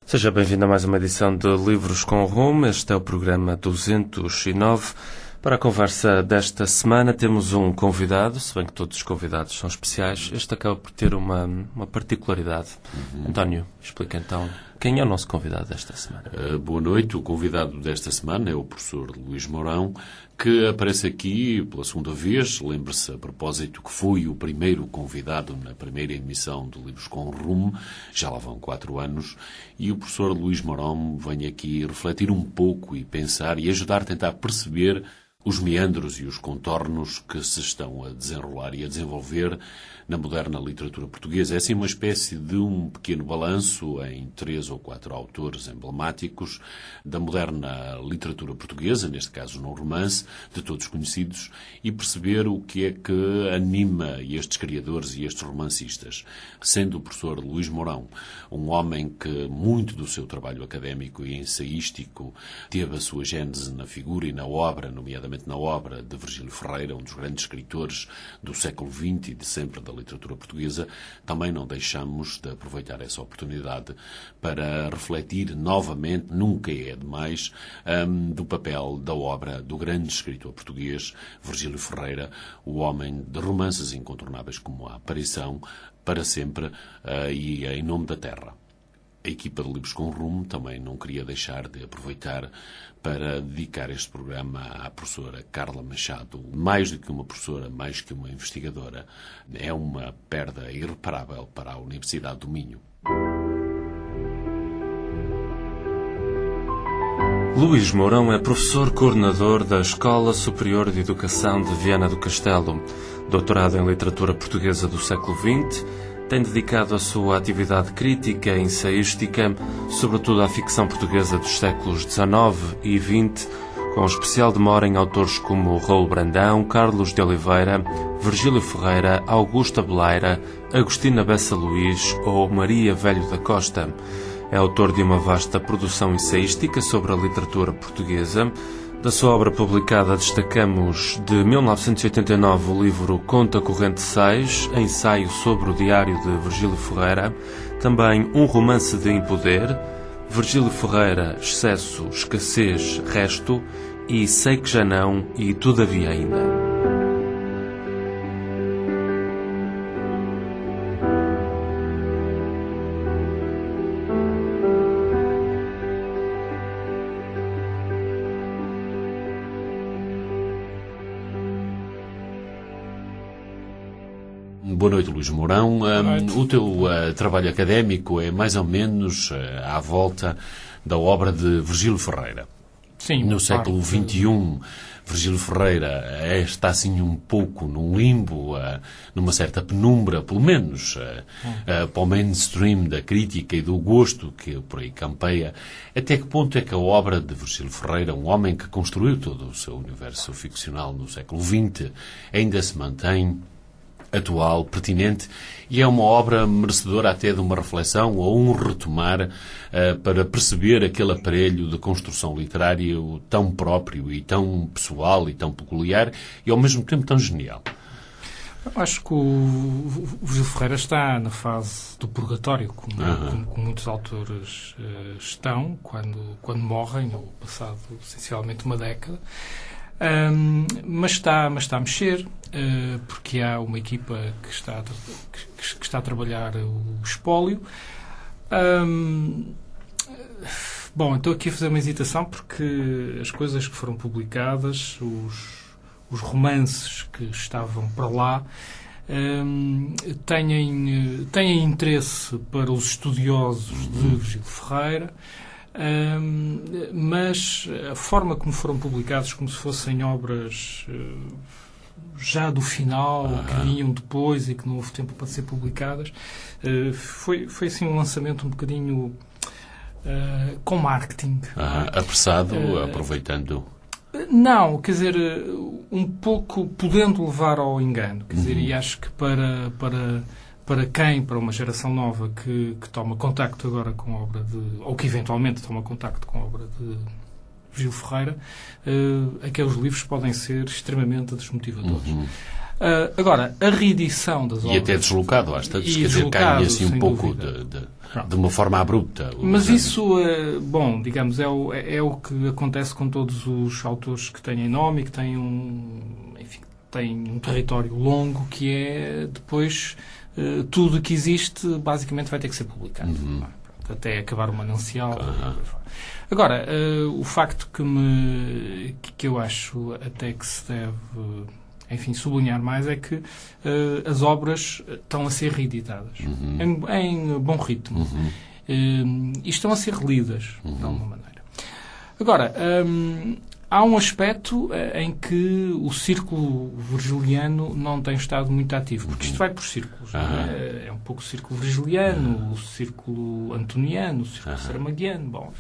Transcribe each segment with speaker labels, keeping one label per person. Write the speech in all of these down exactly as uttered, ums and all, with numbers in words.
Speaker 1: Seja bem-vindo a mais uma edição de Livros com Rumo. Este é o programa duzentos e nove. Para a conversa desta semana temos um convidado, se bem que todos os convidados são especiais. Este acaba por ter uma, uma particularidade. Uhum. António, explica então quem é o nosso convidado desta semana.
Speaker 2: Uh, boa noite. O convidado desta semana é o professor Luís Mourão, que aparece aqui pela segunda vez. Lembre-se, a propósito, que foi o primeiro convidado na primeira emissão de Livros com Rumo. Já lá vão quatro anos. E o professor Luís Mourão vem aqui refletir um pouco e pensar e ajudar a tentar perceber os meandros e os contornos que se estão a desenrolar e a desenvolver na moderna literatura portuguesa. É assim uma espécie de um pequeno balanço em três ou quatro autores emblemáticos da moderna literatura portuguesa, neste caso no romance, de todos conhecidos, e perceber o que é que anima estes criadores e estes romancistas. Sendo o professor Luís Mourão um homem que muito do seu trabalho académico e ensaístico teve a sua gênese na figura e na obra, nomeadamente na obra de Virgílio Ferreira, um dos grandes escritores do século vinte e de sempre da literatura portuguesa, também não deixamos de aproveitar essa oportunidade para refletir novamente, nunca é demais, um, do papel da obra do grande escritor português Virgílio Ferreira, o homem de romances incontornáveis como A Aparição, Para Sempre uh, e Em Nome da Terra. A equipa de Livros com Rumo também não queria deixar de aproveitar para dedicar este programa à professora Carla Machado. Mais do que uma professora, mais que uma investigadora, é uma perda irreparável para a Universidade do Minho.
Speaker 1: Luís Mourão é professor coordenador da Escola Superior de Educação de Viana do Castelo, doutorado em Literatura Portuguesa do século vinte, tem dedicado a sua atividade crítica e ensaística, sobretudo à ficção portuguesa dos séculos dezanove e vinte, com especial demora em autores como Raul Brandão, Carlos de Oliveira, Virgílio Ferreira, Augusta Beleira, Agostina Bessa Luís ou Maria Velho da Costa. É autor de uma vasta produção ensaística sobre a literatura portuguesa. Da sua obra publicada destacamos de mil novecentos e oitenta e nove o livro Conta Corrente seis, ensaio sobre o diário de Virgílio Ferreira, também Um Romance de Impoder, Virgílio Ferreira, Excesso, Escassez, Resto e Sei que já não e Todavia ainda.
Speaker 2: Boa noite, Luís Mourão. Um, o teu uh, trabalho académico é mais ou menos uh, à volta da obra de Virgílio Ferreira.
Speaker 3: Sim.
Speaker 2: No século vinte e um, Virgílio Ferreira uh, está assim um pouco num limbo, uh, numa certa penumbra, pelo menos, uh, uh, para o mainstream da crítica e do gosto que por aí campeia. Até que ponto é que a obra de Virgílio Ferreira, um homem que construiu todo o seu universo ficcional no século vinte, ainda se mantém atual, pertinente, e é uma obra merecedora até de uma reflexão ou um retomar uh, para perceber aquele aparelho de construção literária tão próprio e tão pessoal e tão peculiar e ao mesmo tempo tão genial?
Speaker 3: Eu acho que o Virgílio Ferreira está na fase do purgatório, como, uhum. como, como muitos autores uh, estão quando, quando morrem, ou passado essencialmente uma década. Um, mas, está, mas está a mexer, uh, porque há uma equipa que está, a, que, que está a trabalhar o espólio. Um, bom, estou aqui a fazer uma hesitação porque as coisas que foram publicadas, os, os romances que estavam para lá, um, têm, têm interesse para os estudiosos de Virgílio Ferreira. Um, mas a forma como foram publicados, como se fossem obras uh, já do final, uhum. que vinham depois e que não houve tempo para ser publicadas, uh, foi, foi assim um lançamento um bocadinho uh, com marketing.
Speaker 2: Uhum. Apressado, uh, aproveitando...
Speaker 3: Não, quer dizer, um pouco podendo levar ao engano. Quer dizer, uhum. e acho que para... para Para quem, para uma geração nova que, que toma contacto agora com a obra de... ou que eventualmente toma contacto com a obra de Virgílio Ferreira, uh, aqueles livros podem ser extremamente desmotivadores. Uhum. Uh, agora, a reedição das obras...
Speaker 2: E até deslocado, às tantas,
Speaker 3: E
Speaker 2: quer dizer, cai assim um pouco
Speaker 3: dúvida.
Speaker 2: de, de, de uma forma abrupta.
Speaker 3: Mas isso, uh, bom, digamos, é o, é o que acontece com todos os autores que têm nome e que têm um, enfim, têm um território longo, que é depois uh, tudo que existe basicamente vai ter que ser publicado.
Speaker 2: Uhum.
Speaker 3: Até acabar o manancial.
Speaker 2: Uhum.
Speaker 3: Agora, uh, o facto que, me, que, que eu acho até que se deve, enfim, sublinhar mais é que uh, as obras estão a ser reeditadas
Speaker 2: uhum.
Speaker 3: em, em bom ritmo
Speaker 2: uhum.
Speaker 3: uh, e estão a ser relidas
Speaker 2: uhum.
Speaker 3: de alguma maneira. Agora, um, há um aspecto uh, em que o círculo virgiliano não tem estado muito ativo, porque isto vai por círculos.
Speaker 2: Uhum.
Speaker 3: Não é? É um pouco o círculo virgiliano, uhum. o círculo antoniano, o círculo uhum. saramaguiano. Bom,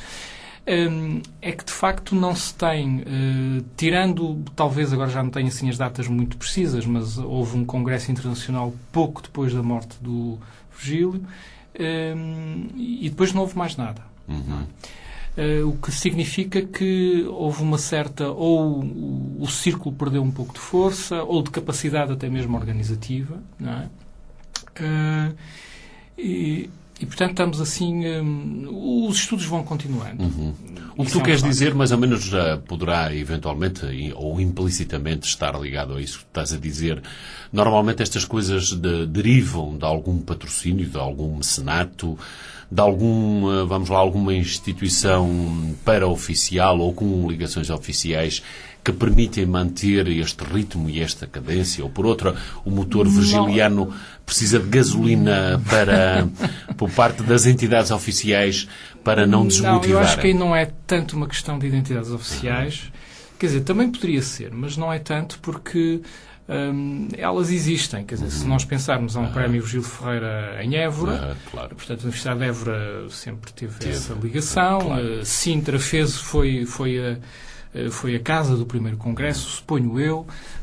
Speaker 3: um, é que de facto não se tem, uh, tirando, talvez agora já não tenho assim as datas muito precisas, mas houve um congresso internacional pouco depois da morte do Virgílio, um, e depois não houve mais nada.
Speaker 2: Uhum.
Speaker 3: Uh, o que significa que houve uma certa... Ou o, o círculo perdeu um pouco de força, ou de capacidade até mesmo organizativa, não é? Uh, e, e, portanto, estamos assim... Um, os estudos vão continuando.
Speaker 2: Uhum. O que tu
Speaker 3: é um
Speaker 2: queres
Speaker 3: facto.
Speaker 2: dizer, mais ou menos, já poderá eventualmente ou implicitamente estar ligado a isso que estás a dizer. Normalmente estas coisas de, derivam de algum patrocínio, de algum mecenato, de algum, vamos lá, alguma instituição paraoficial ou com ligações oficiais que permitem manter este ritmo e esta cadência, ou por outra, o motor virgiliano precisa de gasolina para, por parte das entidades oficiais para não desmotivar?
Speaker 3: Não, eu acho que aí não é tanto uma questão de identidades oficiais. Uhum. Quer dizer, também poderia ser, mas não é tanto porque hum, elas existem. Quer dizer, uhum. se nós pensarmos a um uhum. prémio Virgílio Ferreira em Évora,
Speaker 2: uhum, claro.
Speaker 3: portanto, a Universidade de Évora sempre teve, teve. essa ligação.
Speaker 2: Claro.
Speaker 3: Uh, Sintra fez, foi, foi a foi a casa do primeiro congresso, suponho eu.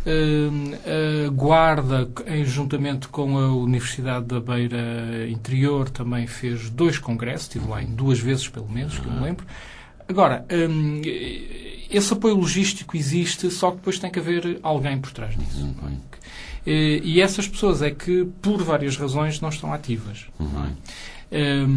Speaker 3: A Guarda, em juntamente com a Universidade da Beira Interior, também fez dois congressos, estive lá em duas vezes, pelo menos, que eu me lembro. Agora, esse apoio logístico existe, só que depois tem que haver alguém por trás disso. Não é? E essas pessoas é que, por várias razões, não estão ativas. Não é?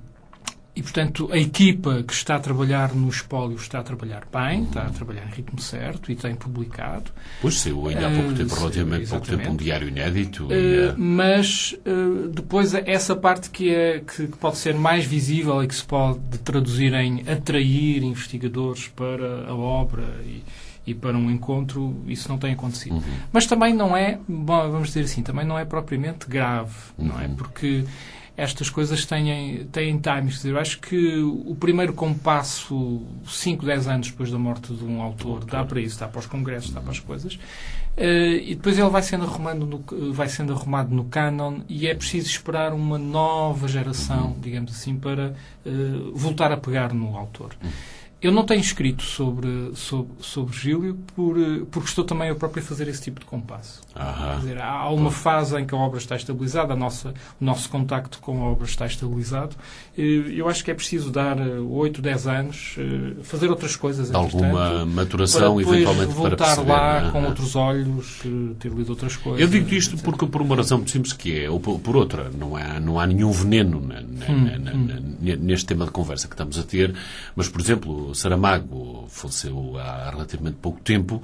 Speaker 3: E, portanto, a equipa que está a trabalhar no espólio está a trabalhar bem, está a trabalhar em ritmo certo e tem publicado.
Speaker 2: Pois saiu ainda há pouco tempo,
Speaker 3: uh,
Speaker 2: relativamente pouco tempo, um diário inédito.
Speaker 3: Uh,
Speaker 2: e, uh...
Speaker 3: Mas uh, depois essa parte que, é, que, que pode ser mais visível e que se pode traduzir em atrair investigadores para a obra e, e para um encontro, isso não tem acontecido. Uhum. Mas também não é, bom, vamos dizer assim, também não é propriamente grave, uhum. não é? Porque estas coisas têm, têm timings. Quer dizer, eu acho que o primeiro compasso, cinco, dez anos depois da morte de um autor, dá para isso, dá para os congressos, dá para as coisas. Uh, e depois ele vai sendo, arrumando no, vai sendo arrumado no cânon e é preciso esperar uma nova geração, digamos assim, para uh, voltar a pegar no autor. Eu não tenho escrito sobre, sobre, sobre Virgílio por, porque estou também eu próprio a fazer esse tipo de compasso.
Speaker 2: Aham.
Speaker 3: Quer dizer, há uma fase em que a obra está estabilizada, a nossa, o nosso contacto com a obra está estabilizado. Eu acho que é preciso dar oito, dez anos, fazer outras coisas.
Speaker 2: De alguma maturação,
Speaker 3: para
Speaker 2: eventualmente,
Speaker 3: voltar
Speaker 2: para perceber,
Speaker 3: lá
Speaker 2: né?
Speaker 3: com outros olhos, ter lido outras coisas.
Speaker 2: Eu digo isto porque, por uma razão muito simples, que é, ou por outra, não há, não há nenhum veneno na, na, hum, na, hum. Na, neste tema de conversa que estamos a ter, mas, por exemplo, Saramago faleceu há relativamente pouco tempo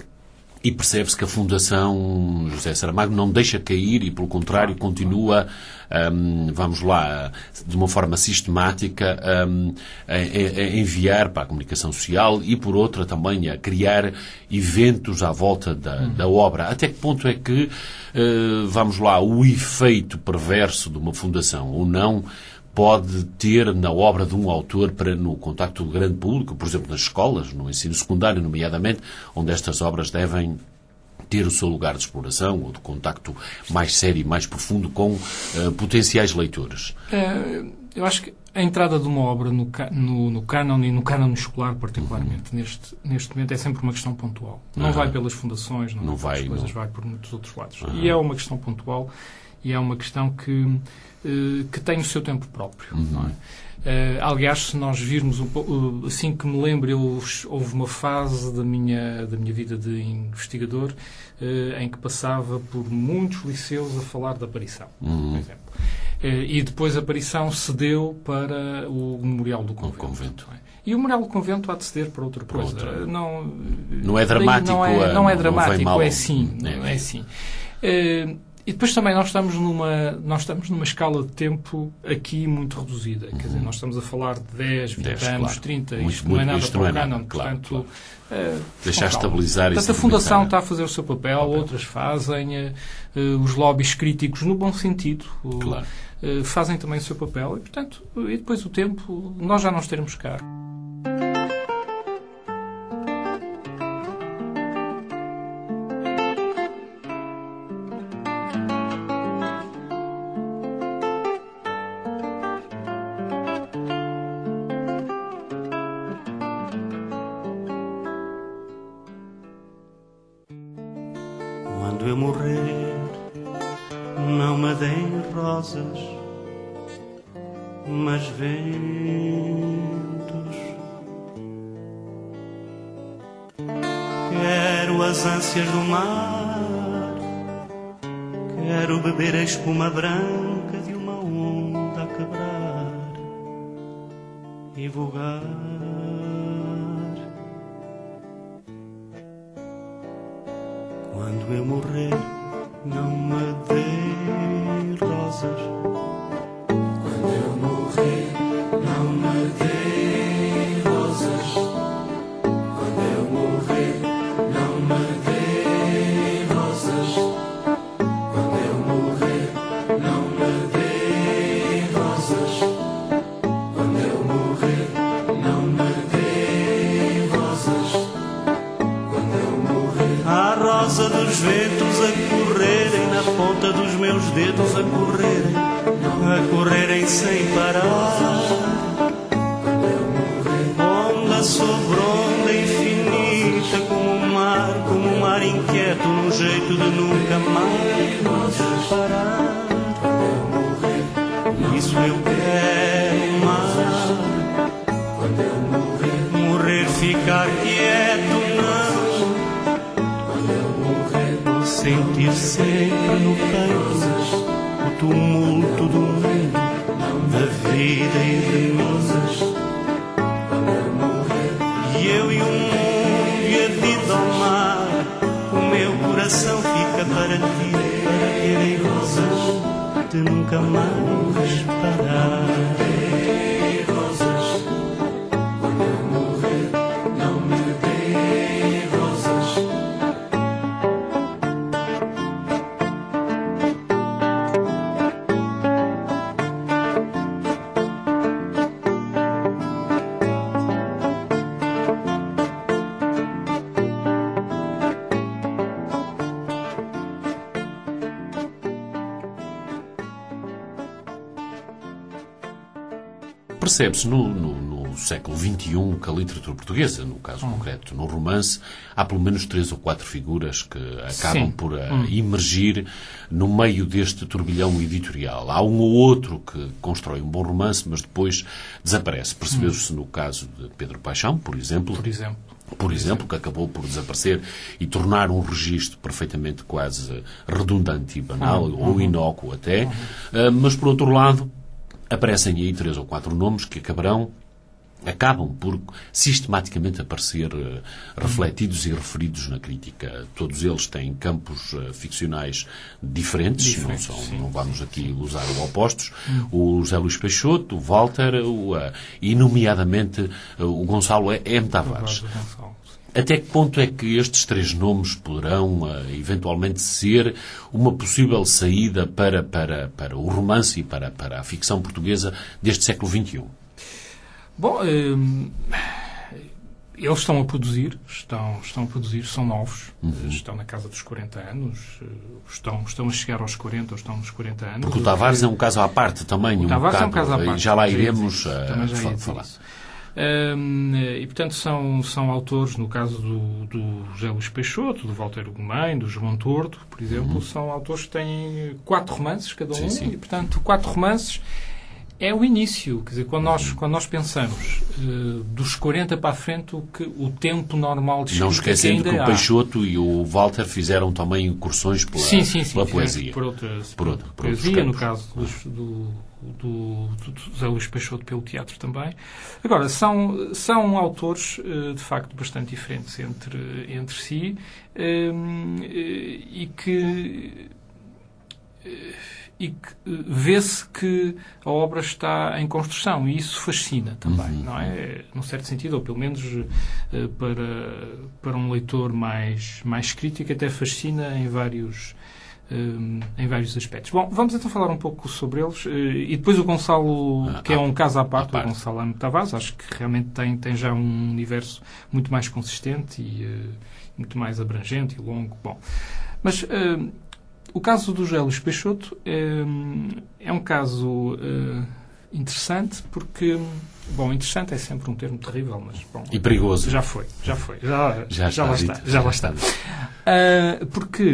Speaker 2: e percebe-se que a Fundação José Saramago não deixa cair e, pelo contrário, continua, um, vamos lá, de uma forma sistemática, um, a, a enviar para a comunicação social e, por outra, também a criar eventos à volta da, hum. da obra. Até que ponto é que, uh, vamos lá, o efeito perverso de uma fundação ou não pode ter na obra de um autor para no contacto do grande público, por exemplo, nas escolas, no ensino secundário, nomeadamente, onde estas obras devem ter o seu lugar de exploração ou de contacto mais sério e mais profundo com uh, potenciais leitores?
Speaker 3: É, eu acho que a entrada de uma obra no, no, no cânon e no cânon escolar, particularmente, uhum. neste, neste momento, é sempre uma questão pontual. Não uhum. vai pelas fundações, não, não vai, coisas, não. vai por muitos outros lados. Uhum. E é uma questão pontual. e é uma questão que, uh, que tem o seu tempo próprio.
Speaker 2: Uhum.
Speaker 3: Não é? Uh, aliás, se nós virmos, um pouco, uh, assim que me lembro, eu, houve uma fase da minha, da minha vida de investigador uh, em que passava por muitos liceus a falar da aparição,
Speaker 2: uhum.
Speaker 3: por exemplo. Uh, e depois a aparição cedeu para o Memorial do Convento.
Speaker 2: convento.
Speaker 3: Não é? E o Memorial do Convento há de ceder para outra coisa.
Speaker 2: Para outra.
Speaker 3: Não,
Speaker 2: não é dramático.
Speaker 3: Não é, não é dramático,
Speaker 2: não
Speaker 3: é sim.
Speaker 2: É,
Speaker 3: é sim. Uh, E depois também nós estamos numa, nós estamos numa escala de tempo aqui muito reduzida. Uhum. Quer dizer, nós estamos a falar de dez, vinte
Speaker 2: dez,
Speaker 3: anos,
Speaker 2: claro.
Speaker 3: trinta.
Speaker 2: Muito,
Speaker 3: isto não é nada para o Canon.
Speaker 2: Claro,
Speaker 3: Portanto,
Speaker 2: claro.
Speaker 3: Uh,
Speaker 2: deixar estabilizar isso.
Speaker 3: Portanto, a Fundação está a fazer o seu papel, papel. outras fazem. Uh, uh, os lobbies críticos, no bom sentido, uh,
Speaker 2: claro.
Speaker 3: uh, fazem também o seu papel. E, portanto, e depois o tempo, nós já não estaremos cá.
Speaker 4: Quando eu morrer, não me deem rosas, mas ventos. Quero as ânsias do mar, quero beber a espuma branca de uma onda a quebrar e vogar. Quando eu morrer, não me dê rosas. Quando eu morrer, não me dê rosas. Quando eu morrer, não me dê rosas. Quando eu morrer, não me dê rosas. Quando eu morrer, não me dê rosas. Quando eu morrer, a rosa dos ventos a correrem na ponta dos meus dedos, a correrem, a correrem sem parar. Onda sobre onda infinita, como o mar, como o mar inquieto, num jeito de nunca mais parar. Isso eu quero mais. Morrer, ficar quieto, não. Sentir sempre no peito o tumulto do mundo, da vida e de nós. E eu e o mundo e a vida ao mar, o meu coração fica para ti, para ter rosas de nunca mais parar.
Speaker 2: Percebe-se no, no, no século vinte e um que a literatura portuguesa, no caso
Speaker 3: hum.
Speaker 2: concreto, no romance, há pelo menos três ou quatro figuras que acabam
Speaker 3: Sim.
Speaker 2: por a,
Speaker 3: hum.
Speaker 2: emergir no meio deste turbilhão editorial. Há um ou outro que constrói um bom romance, mas depois desaparece. Percebeu-se hum. no caso de Pedro Paixão, por exemplo.
Speaker 3: Por exemplo.
Speaker 2: Por exemplo, que acabou por desaparecer e tornar um registro perfeitamente quase redundante e banal,
Speaker 3: Uhum.
Speaker 2: ou inócuo até. Uhum. Uh, mas, por outro lado, aparecem aí três ou quatro nomes que acabarão, acabam por sistematicamente aparecer uh, refletidos e referidos na crítica. Todos eles têm campos uh, ficcionais diferentes, diferentes não, são, não vamos aqui usar o opostos. Hum. O José Luís Peixoto, o Walter, o, uh, e nomeadamente uh, o Gonçalo M. Tavares. Até que ponto é que estes três nomes poderão uh, eventualmente ser uma possível saída para, para, para o romance e para, para a ficção portuguesa deste século vinte e um?
Speaker 3: Bom, hum, eles estão a produzir, estão, estão a produzir, são novos, uhum. estão na casa dos quarenta anos, estão, estão a chegar aos quarenta ou estão nos quarenta anos.
Speaker 2: Porque o Tavares é um caso à parte também.
Speaker 3: O
Speaker 2: um
Speaker 3: Tavares
Speaker 2: bocado,
Speaker 3: é um caso à parte.
Speaker 2: Já lá iremos
Speaker 3: já
Speaker 2: uh, falar.
Speaker 3: isso. Um, e, portanto, são, são autores, no caso do, do José Luís Peixoto, do Walter Ugumem, do João Tordo, por exemplo, uhum. são autores que têm quatro romances cada um, sim, sim. e, portanto, quatro romances é o início. Quer dizer, quando nós, quando nós pensamos uh, dos quarenta para a frente, o, que, o tempo normal de escrita.
Speaker 2: Não esquecendo
Speaker 3: que,
Speaker 2: que o
Speaker 3: há.
Speaker 2: Peixoto e o Walter fizeram também incursões pela,
Speaker 3: sim, sim, sim,
Speaker 2: pela poesia.
Speaker 3: Por outras,
Speaker 2: por, outro, por
Speaker 3: poesia, no caso do, do, do, do José Luís Peixoto, pelo teatro também. Agora, são, são autores, uh, de facto, bastante diferentes entre, entre si um, e que... Uh, e que vê-se que a obra está em construção, e isso fascina também, uhum. não é? Num certo sentido, ou pelo menos para, para um leitor mais, mais crítico, até fascina em vários, em vários aspectos. Bom, vamos então falar um pouco sobre eles, e depois o Gonçalo, ah, que é um caso à parte, à parte. o Gonçalo Amo Tavares, acho que realmente tem, tem já um universo muito mais consistente e uh, muito mais abrangente e longo. Bom, mas... Uh, O caso do José Luís Peixoto é, é um caso uh, interessante porque... Bom, interessante é sempre um termo terrível, mas... Bom,
Speaker 2: e perigoso.
Speaker 3: Já foi, já foi. Já,
Speaker 2: já,
Speaker 3: já, lá, está, já lá está. Uh, porque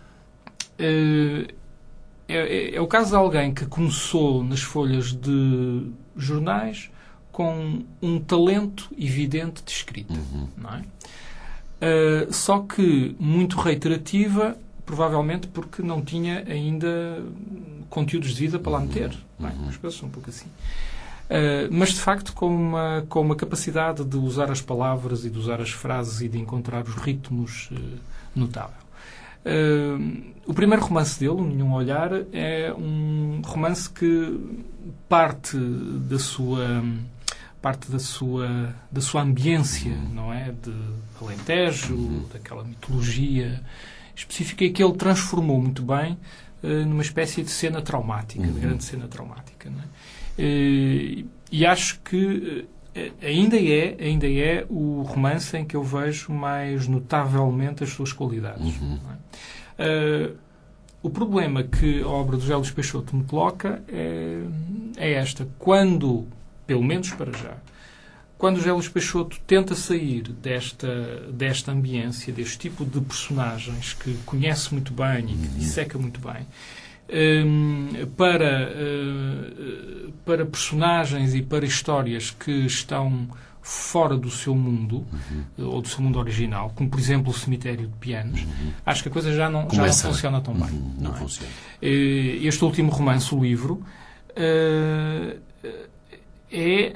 Speaker 3: uh, é, é o caso de alguém que começou nas folhas de jornais com um talento evidente de escrita. Uhum. Não é? Uh, só que muito reiterativa, provavelmente porque não tinha ainda conteúdos de vida para lá meter. Uhum. Bem, as coisas são um pouco assim. Uh, mas, de facto, com uma, com uma capacidade de usar as palavras e de usar as frases e de encontrar os ritmos uh, notável. Uh, o primeiro romance dele, Nenhum Olhar, é um romance que parte da sua... parte da sua, da sua ambiência, não é? De Alentejo, uhum. daquela mitologia específica, e que ele transformou muito bem uh, numa espécie de cena traumática, uhum. de grande cena traumática. Não é? uh, e acho que uh, ainda, é, ainda é o romance em que eu vejo mais notavelmente as suas qualidades. Uhum. Não é? Uh, o problema que a obra do José Luís Peixoto me coloca é, é esta. Quando... pelo menos para já, quando o José Luís Peixoto tenta sair desta, desta ambiência, deste tipo de personagens que conhece muito bem e que disseca muito bem, um, para, uh, para personagens e para histórias que estão fora do seu mundo, uhum. ou do seu mundo original, como, por exemplo, o Cemitério de Pianos, uhum. acho que a coisa já não, já não funciona tão bem.
Speaker 2: Uhum. Não,
Speaker 3: não é?
Speaker 2: funciona.
Speaker 3: Este último romance, o livro, uh, é,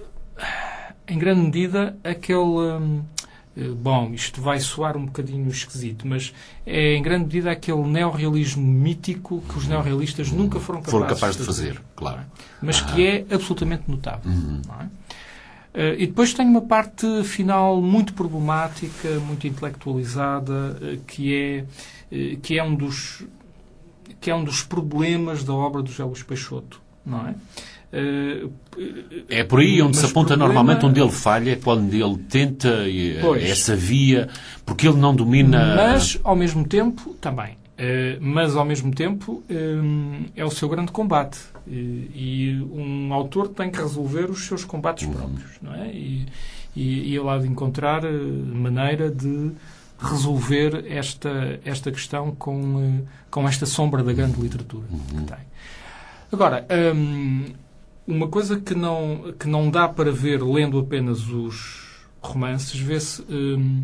Speaker 3: em grande medida, aquele... Bom, isto vai soar um bocadinho esquisito, mas é, em grande medida, aquele neorrealismo mítico que os neorrealistas nunca foram capazes,
Speaker 2: foram capazes de fazer. fazer claro.
Speaker 3: Mas
Speaker 2: ah.
Speaker 3: que é absolutamente notável.
Speaker 2: Uhum.
Speaker 3: Não é? Uh, e depois tem uma parte final muito problemática, muito intelectualizada, uh, que, é, uh, que, é um dos, que é um dos problemas da obra do José Luís Peixoto. Não é? Uh,
Speaker 2: é por aí onde se aponta
Speaker 3: problema...
Speaker 2: normalmente onde ele falha, quando ele tenta
Speaker 3: pois,
Speaker 2: essa via, porque ele não domina...
Speaker 3: Mas, ao mesmo tempo, também. Uh, mas, ao mesmo tempo, um, é o seu grande combate. Uh, e um autor tem que resolver os seus combates uhum. próprios. Não é? E, e, e ele há de encontrar maneira de resolver esta, esta questão com, com esta sombra da grande literatura uhum. que tem. Agora... Um, Uma coisa que não, que não dá para ver lendo apenas os romances, vê-se, hum,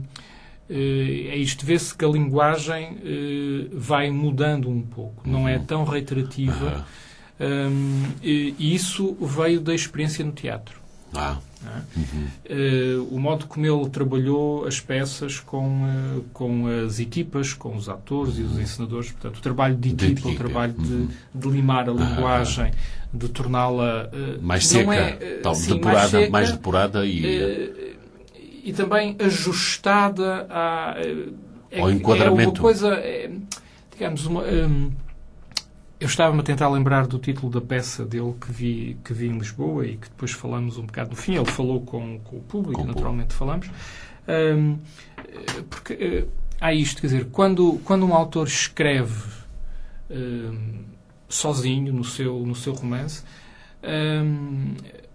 Speaker 3: é isto, vê-se que a linguagem hum, vai mudando um pouco, não uhum. é tão reiterativa, hum, e isso veio da experiência no teatro.
Speaker 2: Ah.
Speaker 3: É? Uhum. Uh, o modo como ele trabalhou as peças com, uh, com as equipas, com os atores uhum. e os encenadores. Portanto, o trabalho de equipa, de o trabalho uhum. de, de limar a linguagem, ah. de torná-la... Uh,
Speaker 2: mais seca,
Speaker 3: é,
Speaker 2: tal,
Speaker 3: sim,
Speaker 2: depurada,
Speaker 3: mais, seca,
Speaker 2: mais depurada e...
Speaker 3: Uh, e também ajustada a,
Speaker 2: uh, ao enquadramento.
Speaker 3: É uma coisa, é, digamos, uma... Um, eu estava-me a tentar lembrar do título da peça dele que vi, que vi em Lisboa e que depois falamos um bocado no fim. Ele falou com, com o público, com naturalmente público. falamos. Um, porque uh, há isto, quer dizer, quando, quando um autor escreve um, sozinho no seu, no seu romance, um, a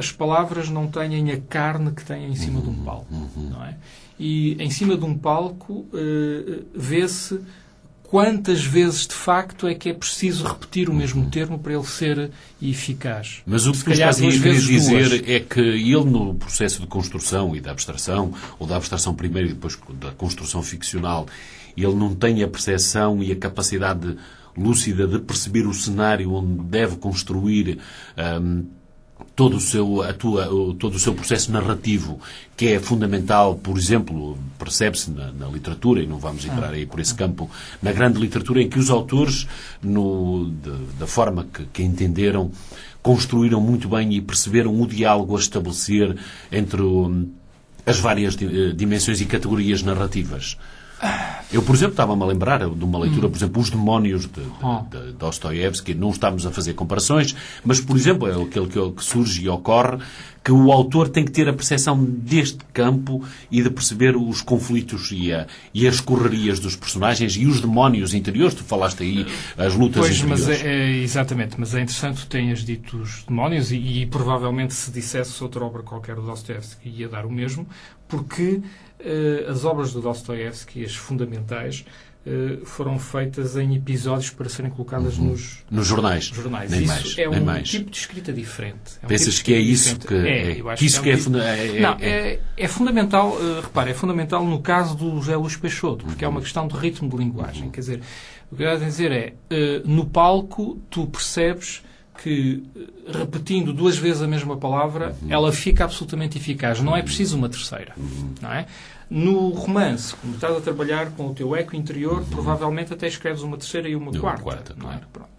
Speaker 3: as palavras não têm a carne que têm em cima de um palco. Não é? E em cima de um palco uh, vê-se quantas vezes, de facto, é que é preciso repetir o mesmo termo para ele ser eficaz.
Speaker 2: Mas o que tu estás a querer dizer é que ele, no processo de construção e da abstração, ou da abstração primeiro e depois da construção ficcional, ele não tem a percepção e a capacidade lúcida de perceber o cenário onde deve construir um, todo o seu, a tua, todo o seu processo narrativo, que é fundamental, por exemplo, percebe-se na, na literatura, e não vamos entrar aí por esse campo, na grande literatura, em que os autores, no, de, da forma que, que entenderam, construíram muito bem e perceberam o diálogo a estabelecer entre o, as várias dimensões e categorias narrativas. Eu, por exemplo, estava-me a lembrar de uma leitura, por exemplo, Os Demónios de, de, de Dostoiévski. Não estamos a fazer comparações, mas, por exemplo, é aquele que, que surge e ocorre, que o autor tem que ter a percepção deste campo e de perceber os conflitos e, a, e as correrias dos personagens e os demónios interiores. Tu falaste aí as lutas
Speaker 3: pois,
Speaker 2: interiores.
Speaker 3: Mas é, é, exatamente, mas é interessante que tenhas dito os demónios e, e provavelmente se dissesse outra obra qualquer do Dostoiévski ia dar o mesmo, porque uh, as obras do Dostoiévski, as fundamentais, uh, foram feitas em episódios para serem colocadas uhum. nos,
Speaker 2: nos jornais.
Speaker 3: jornais.
Speaker 2: Nem
Speaker 3: isso
Speaker 2: mais,
Speaker 3: é
Speaker 2: nem
Speaker 3: um
Speaker 2: mais.
Speaker 3: tipo de escrita diferente. É um
Speaker 2: Pensas
Speaker 3: tipo
Speaker 2: que é
Speaker 3: isso
Speaker 2: que é,
Speaker 3: é, eu acho
Speaker 2: que isso que é,
Speaker 3: um
Speaker 2: é,
Speaker 3: tipo...
Speaker 2: é,
Speaker 3: Não,
Speaker 2: é,
Speaker 3: é, é fundamental, uh, repare, é fundamental no caso do José Luís Peixoto, porque uhum. é uma questão de ritmo de linguagem. Uhum. Quer dizer, o que eu quero dizer é, uh, no palco tu percebes que, repetindo duas vezes a mesma palavra, uhum. ela fica absolutamente eficaz. Não é preciso uma terceira. Uhum. Não é? No romance, como estás a trabalhar com o teu eco interior, uhum. provavelmente até escreves uma terceira e uma
Speaker 2: e
Speaker 3: quarta.
Speaker 2: Uma quarta,
Speaker 3: não é?
Speaker 2: Claro.
Speaker 3: Pronto.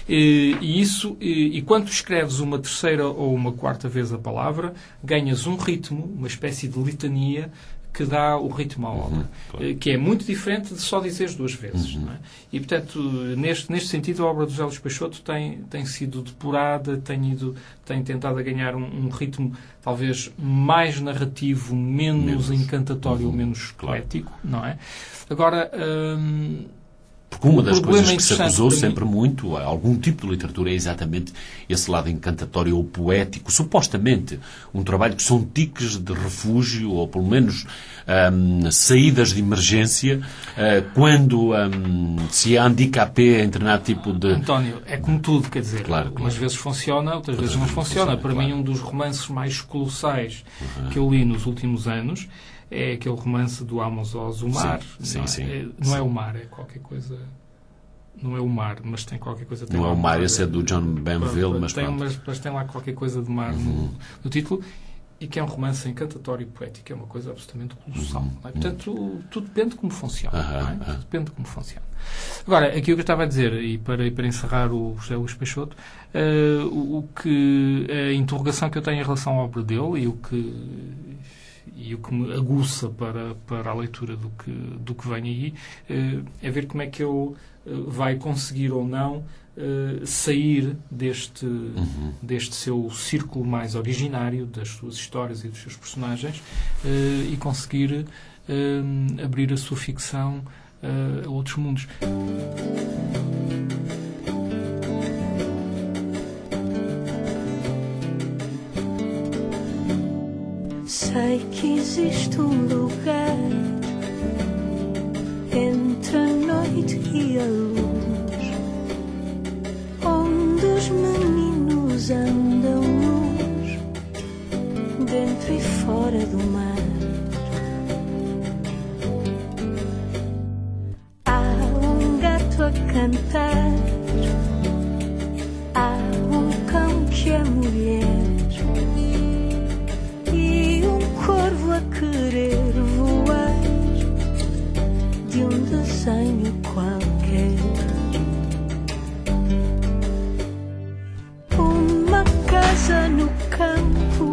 Speaker 3: E, e, isso, e, e quando escreves uma terceira ou uma quarta vez a palavra, ganhas um ritmo, uma espécie de litania, que dá o ritmo à obra, uhum, claro. Que é muito diferente de só dizeres duas vezes. Uhum. Não é? E, portanto, neste, neste sentido, a obra do José Luís Peixoto tem, tem sido depurada, tem, ido, tem tentado a ganhar um, um ritmo talvez mais narrativo, menos, menos. encantatório, uhum, menos poético, claro. Não é? Agora... Hum,
Speaker 2: Porque uma das coisas que se acusou sempre muito a algum tipo de literatura é exatamente esse lado encantatório ou poético, supostamente um trabalho que são tiques de refúgio ou pelo menos um, saídas de emergência uh, quando um, se há handicapé em determinado tipo de...
Speaker 3: António, é como tudo, quer dizer,
Speaker 2: claro,
Speaker 3: umas
Speaker 2: claro.
Speaker 3: vezes funciona, outras vezes não funciona. funciona. Para claro. mim, um dos romances mais colossais uhum. que eu li nos últimos anos é aquele romance do Amos Oz, O Mar.
Speaker 2: Sim,
Speaker 3: não,
Speaker 2: sim,
Speaker 3: é,
Speaker 2: sim.
Speaker 3: não
Speaker 2: sim.
Speaker 3: é o mar, é qualquer coisa... Não é o mar, mas tem qualquer coisa... Tem
Speaker 2: não é o mar,
Speaker 3: mar,
Speaker 2: esse é do John Banville, mas
Speaker 3: tem,
Speaker 2: pronto.
Speaker 3: Mas, mas tem lá qualquer coisa de mar uhum. no, no título, e que é um romance encantatório e poético, é uma coisa absolutamente colossal. Uhum. Não é? Portanto, uhum. tudo depende de como funciona. Uhum. Não é? Tudo depende de como funciona. Agora, aqui o que eu estava a dizer, e para, e para encerrar o José Luís Peixoto, uh, o, o que, a interrogação que eu tenho em relação à obra dele e o que... e o que me aguça para, para a leitura do que, do que vem aí é ver como é que ele vai conseguir ou não sair deste, uhum. deste seu círculo mais originário, das suas histórias e dos seus personagens, e conseguir abrir a sua ficção a outros mundos.
Speaker 5: Sei que existe um lugar entre a noite e a luz, onde os meninos andam nus, dentro e fora do mar. Há um gato a cantar, há um cão que é mulher, corvo a querer voar de um desenho qualquer. Uma casa no campo,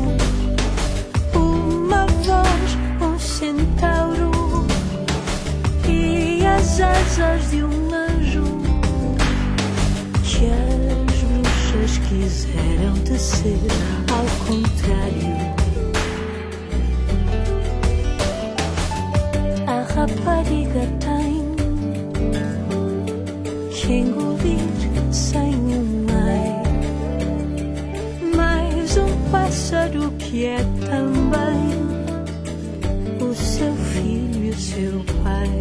Speaker 5: uma voz, um centauro e as asas de um anjo que as bruxas quiseram tecer ao contrário. A rapariga tem que engolir sem um ai, mais um passo pássaro que é também o seu filho e o seu pai.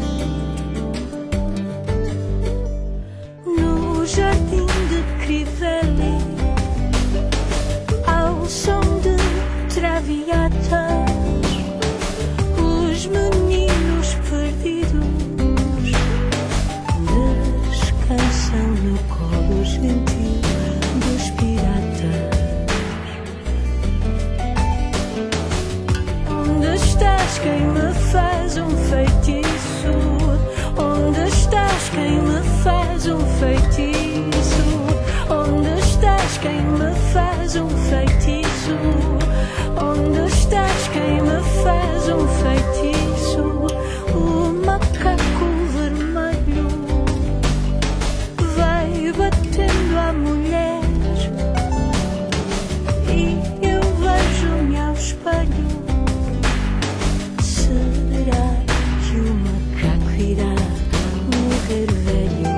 Speaker 5: No jardim de Crivelli, ao som de traviatas, os meninos perdidos descansam no colo gentil dos piratas. Onde estás, quem me faz um feitiço? Onde estás, quem me faz um feitiço? Onde estás, quem me faz um feitiço? Onde estás, quem me faz um feitiço? O macaco vermelho vai batendo à mulher e eu vejo-me ao espelho. Será que o macaco irá morrer velho?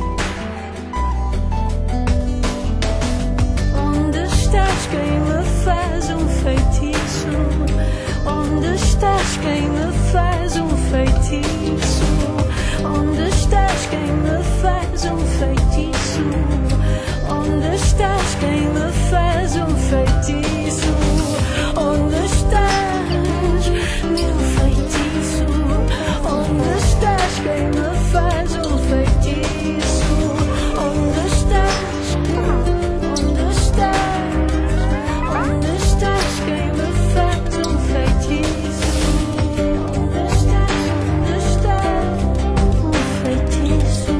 Speaker 5: Onde estás, quem me faz um feitiço? Onde estás, quem me faz um feitiço? Onde estás, quem me faz um feitiço? Onde estás, quem me faz um feitiço? Onde estás, meu feitiço? Onde estás, quem me faz um feitiço? Onde estás? Onde estás? Onde estás, quem me faz um feitiço? Onde estás? Onde estás? Um feitiço.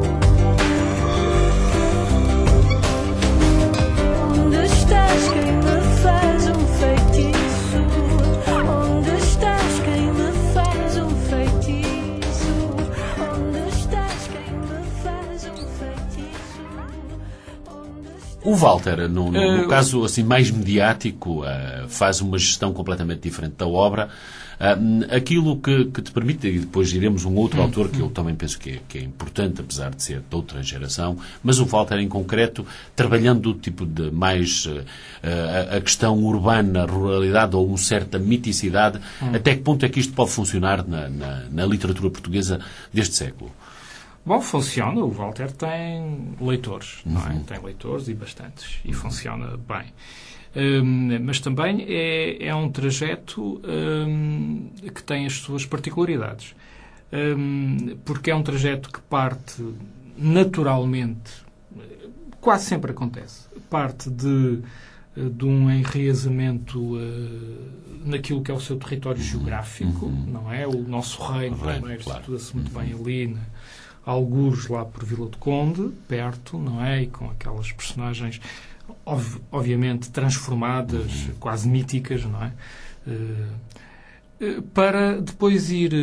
Speaker 5: Onde estás, quem me faz um feitiço? Onde estás, quem me faz um feitiço? Onde estás, quem me faz um feitiço? Onde estás?
Speaker 2: O Walter, no, no, no
Speaker 3: Uh,
Speaker 2: caso assim mais mediático, uh, faz uma gestão completamente diferente da obra. Uh, aquilo que, que te permite, e depois iremos um outro autor que eu também penso que é, que é importante, apesar de ser de outra geração, mas o Walter em concreto, trabalhando o tipo de mais uh, a, a questão urbana, a ruralidade ou uma certa miticidade, até que ponto é que isto pode funcionar na, na, na literatura portuguesa deste século?
Speaker 3: Bom, funciona. O Walter tem leitores, não é? Tem leitores e bastantes. E funciona bem. Hum, mas também é, é um trajeto hum, que tem as suas particularidades. Hum, porque é um trajeto que parte naturalmente, quase sempre acontece, parte de, de um enraizamento uh, naquilo que é o seu território geográfico, não é? O nosso reino,
Speaker 2: Reino,
Speaker 3: primeiro,
Speaker 2: claro.
Speaker 3: situa-se muito bem ali, na, algures lá por Vila do Conde, perto, não é? E com aquelas personagens, ov- obviamente, transformadas, quase míticas, não é? Uh, uh, para depois ir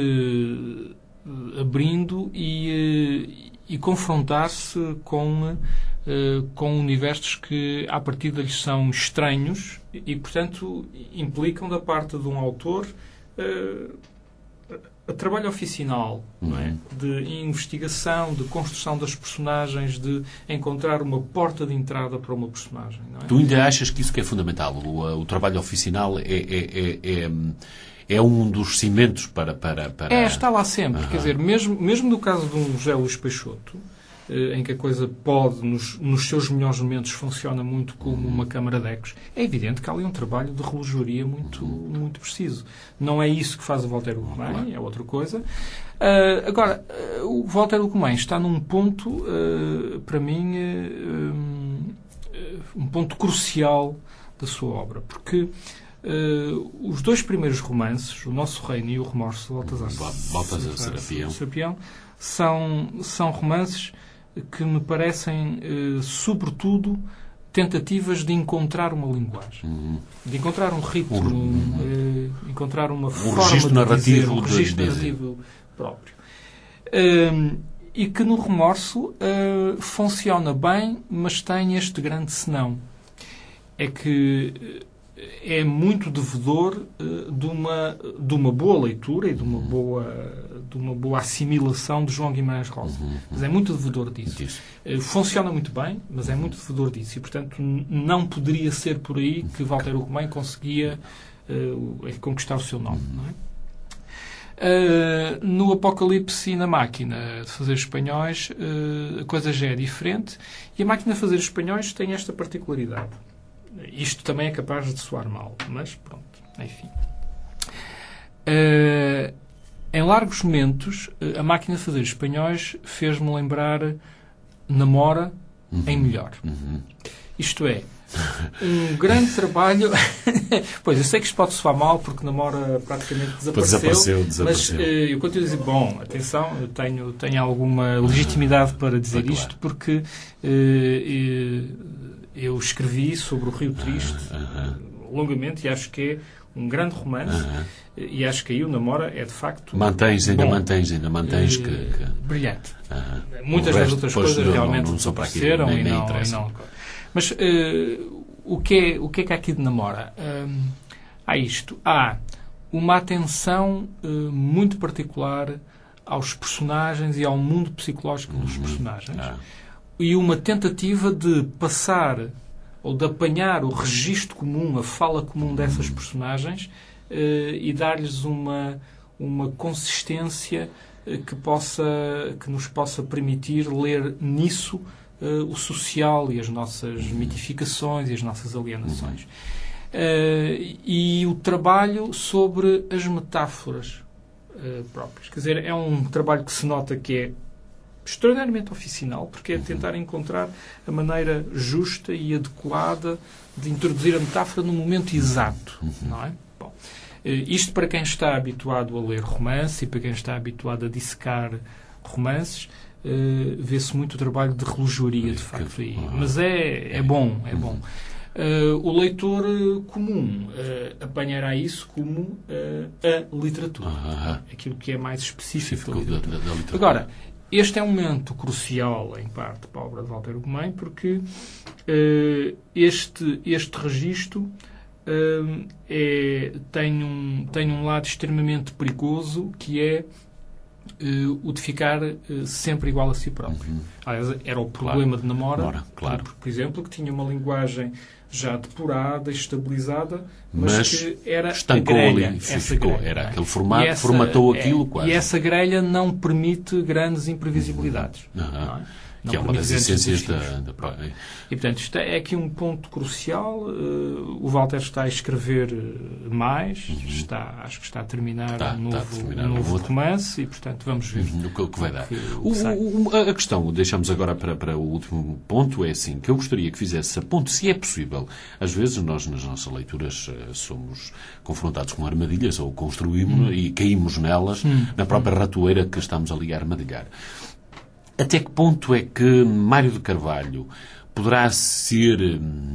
Speaker 3: uh, abrindo e, uh, e confrontar-se com, uh, com universos que, à partida, lhes são estranhos e, portanto, implicam da parte de um autor uh, a trabalho oficinal, não é? De investigação, de construção das personagens, de encontrar uma porta de entrada para uma personagem. Não é?
Speaker 2: Tu ainda achas que isso que é fundamental? O, o trabalho oficinal é, é, é, é, é um dos cimentos para... para, para...
Speaker 3: É, está lá sempre.
Speaker 2: Uhum.
Speaker 3: Quer dizer, mesmo, mesmo no caso de um José Luís Peixoto, em que a coisa pode, nos, nos seus melhores momentos, funciona muito como uma câmara de ecos, é evidente que há ali um trabalho de relojoaria muito, muito preciso. Não é isso que faz o Walter Ugumem, é outra coisa. Uh, agora, uh, o Walter Ugumem está num ponto, uh, para mim, uh, um, um ponto crucial da sua obra, porque uh, os dois primeiros romances, O Nosso Reino e O Remorso de Baltasar,
Speaker 2: Baltasar Serapião,
Speaker 3: Serapião são, são romances que me parecem, eh, sobretudo, tentativas de encontrar uma linguagem, uhum. de encontrar um ritmo, uhum. eh, encontrar uma um forma
Speaker 2: registro
Speaker 3: de dizer, um
Speaker 2: de
Speaker 3: registro
Speaker 2: dizer.
Speaker 3: narrativo próprio. Um, e que no Remorso uh, funciona bem, mas tem este grande senão. É que é muito devedor uh, de, uma, de uma boa leitura e de uma boa, de uma boa assimilação de João Guimarães Rosa. Uhum, uhum. Mas é muito devedor disso. Uh, funciona muito bem, mas é muito devedor disso. E, portanto, não poderia ser por aí que Walter Ugumem conseguia uh, conquistar o seu nome. Uhum. Não é? Uh, no Apocalipse e na Máquina de Fazer Espanhóis, uh, a coisa já é diferente. E a Máquina de Fazer Espanhóis tem esta particularidade. Isto também é capaz de soar mal, mas pronto, enfim. Uh, em largos momentos, a Máquina de Fazer Espanhóis fez-me lembrar Namora uhum. em melhor. Uhum. Isto é, um grande trabalho... Pois, eu sei que isto pode soar mal, porque Namora praticamente desapareceu.
Speaker 2: Desapareceu, desapareceu.
Speaker 3: Mas uh, eu continuo a dizer, bom, atenção, eu tenho, tenho alguma legitimidade para dizer ah, isto, claro. porque uh, uh, eu escrevi sobre o Rio Triste uh, uh, longamente, e acho que é um grande romance, uh-huh. e acho que aí o Namora é de facto...
Speaker 2: Mantens, ainda
Speaker 3: bom,
Speaker 2: mantens, ainda mantens
Speaker 3: uh,
Speaker 2: que, que...
Speaker 3: Brilhante.
Speaker 2: Uh-huh.
Speaker 3: Muitas das outras coisas
Speaker 2: não,
Speaker 3: realmente
Speaker 2: não, não são para aqui,
Speaker 3: apareceram
Speaker 2: nem,
Speaker 3: e,
Speaker 2: nem
Speaker 3: não, e não... Mas uh, o, que é, o que é que há aqui de Namora? Uh, há isto. Há uma atenção uh, muito particular aos personagens e ao mundo psicológico dos uhum. personagens. Ah. E uma tentativa de passar ou de apanhar o registro comum, a fala comum dessas personagens uh, e dar-lhes uma, uma consistência uh, que, possa, que nos possa permitir ler nisso uh, o social e as nossas mitificações e as nossas alienações. Uh, e o trabalho sobre as metáforas uh, próprias. Quer dizer, é um trabalho que se nota que é extraordinariamente oficinal, porque é tentar encontrar a maneira justa e adequada de introduzir a metáfora no momento exato, não é? Bom, isto para quem está habituado a ler romance e para quem está habituado a dissecar romances, vê-se muito o trabalho de relojoaria, de facto, aí. Mas é, é bom, é bom. Uh, o leitor uh, comum uh, apanhará isso como uh, a literatura. Uh-huh. Aquilo que é mais específico da literatura. Da, da literatura. Agora, este é um momento crucial, em parte, para a obra de Walter Ugumem, porque uh, este, este registro uh, é, tem, um, tem um lado extremamente perigoso, que é uh, o de ficar uh, sempre igual a si próprio. Uhum. Aliás, era o problema claro. de Namora, Namora claro. por, por exemplo, que tinha uma linguagem já depurada, estabilizada, mas, mas que era
Speaker 2: estancou
Speaker 3: a grelha,
Speaker 2: ali,
Speaker 3: essa
Speaker 2: ficou,
Speaker 3: grelha,
Speaker 2: era
Speaker 3: é?
Speaker 2: aquele formato,
Speaker 3: essa,
Speaker 2: formatou
Speaker 3: é,
Speaker 2: aquilo quase.
Speaker 3: E essa grelha não permite grandes imprevisibilidades.
Speaker 2: Uhum.
Speaker 3: Não é? Não
Speaker 2: que é uma das essências da, da própria.
Speaker 3: E, portanto, isto é aqui um ponto crucial. Uh, o Walter está a escrever mais, uhum. está, acho que está a terminar está, um novo, a terminar um novo romance e, portanto, vamos ver
Speaker 2: uhum. o, que, o que vai dar.
Speaker 3: O,
Speaker 2: o, o, o, a questão, deixamos agora para, para o último ponto, é assim, que eu gostaria que fizesse a ponto, se é possível. Às vezes nós, nas nossas leituras, uh, somos confrontados com armadilhas ou construímos uhum. e caímos nelas, uhum. na própria ratoeira que estamos ali a armadilhar. Até que ponto é que Mário de Carvalho poderá ser,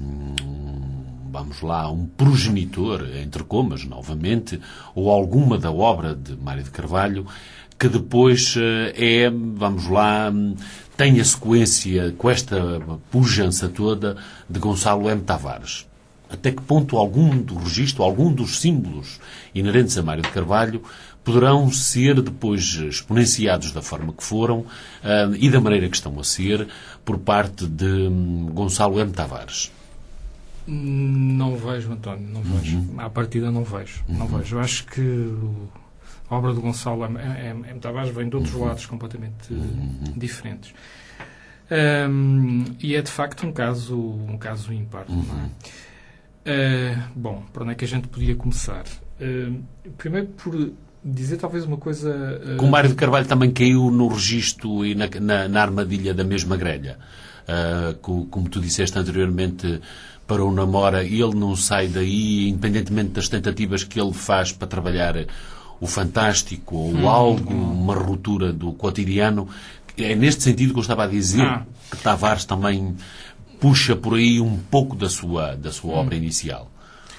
Speaker 2: vamos lá, um progenitor, entre comas, novamente, ou alguma da obra de Mário de Carvalho, que depois é, vamos lá, tem a sequência, com esta pujança toda, de Gonçalo M. Tavares? Até que ponto algum do registro, algum dos símbolos inerentes a Mário de Carvalho poderão ser depois exponenciados da forma que foram uh, e da maneira que estão a ser por parte de um, Gonçalo M. Tavares?
Speaker 3: Não vejo, António, não vejo. Uhum. À partida não vejo. Uhum. Não vejo. Eu acho que a obra de Gonçalo M. M. Tavares vem de outros uhum. lados completamente uhum. diferentes. Um, e é de facto um caso, um caso ímpar. Uhum. Não é? Uh, bom, para onde é que a gente podia começar? Uh, primeiro por dizer talvez uma coisa... Uh...
Speaker 2: O Mário de Carvalho também caiu no registro e na, na, na armadilha da mesma grelha. Uh, como, como tu disseste anteriormente, para o Namora, ele não sai daí, independentemente das tentativas que ele faz para trabalhar o fantástico ou hum, algo, hum. uma ruptura do cotidiano. É neste sentido que eu estava a dizer ah. que Tavares também puxa por aí um pouco da sua, da sua hum. obra inicial.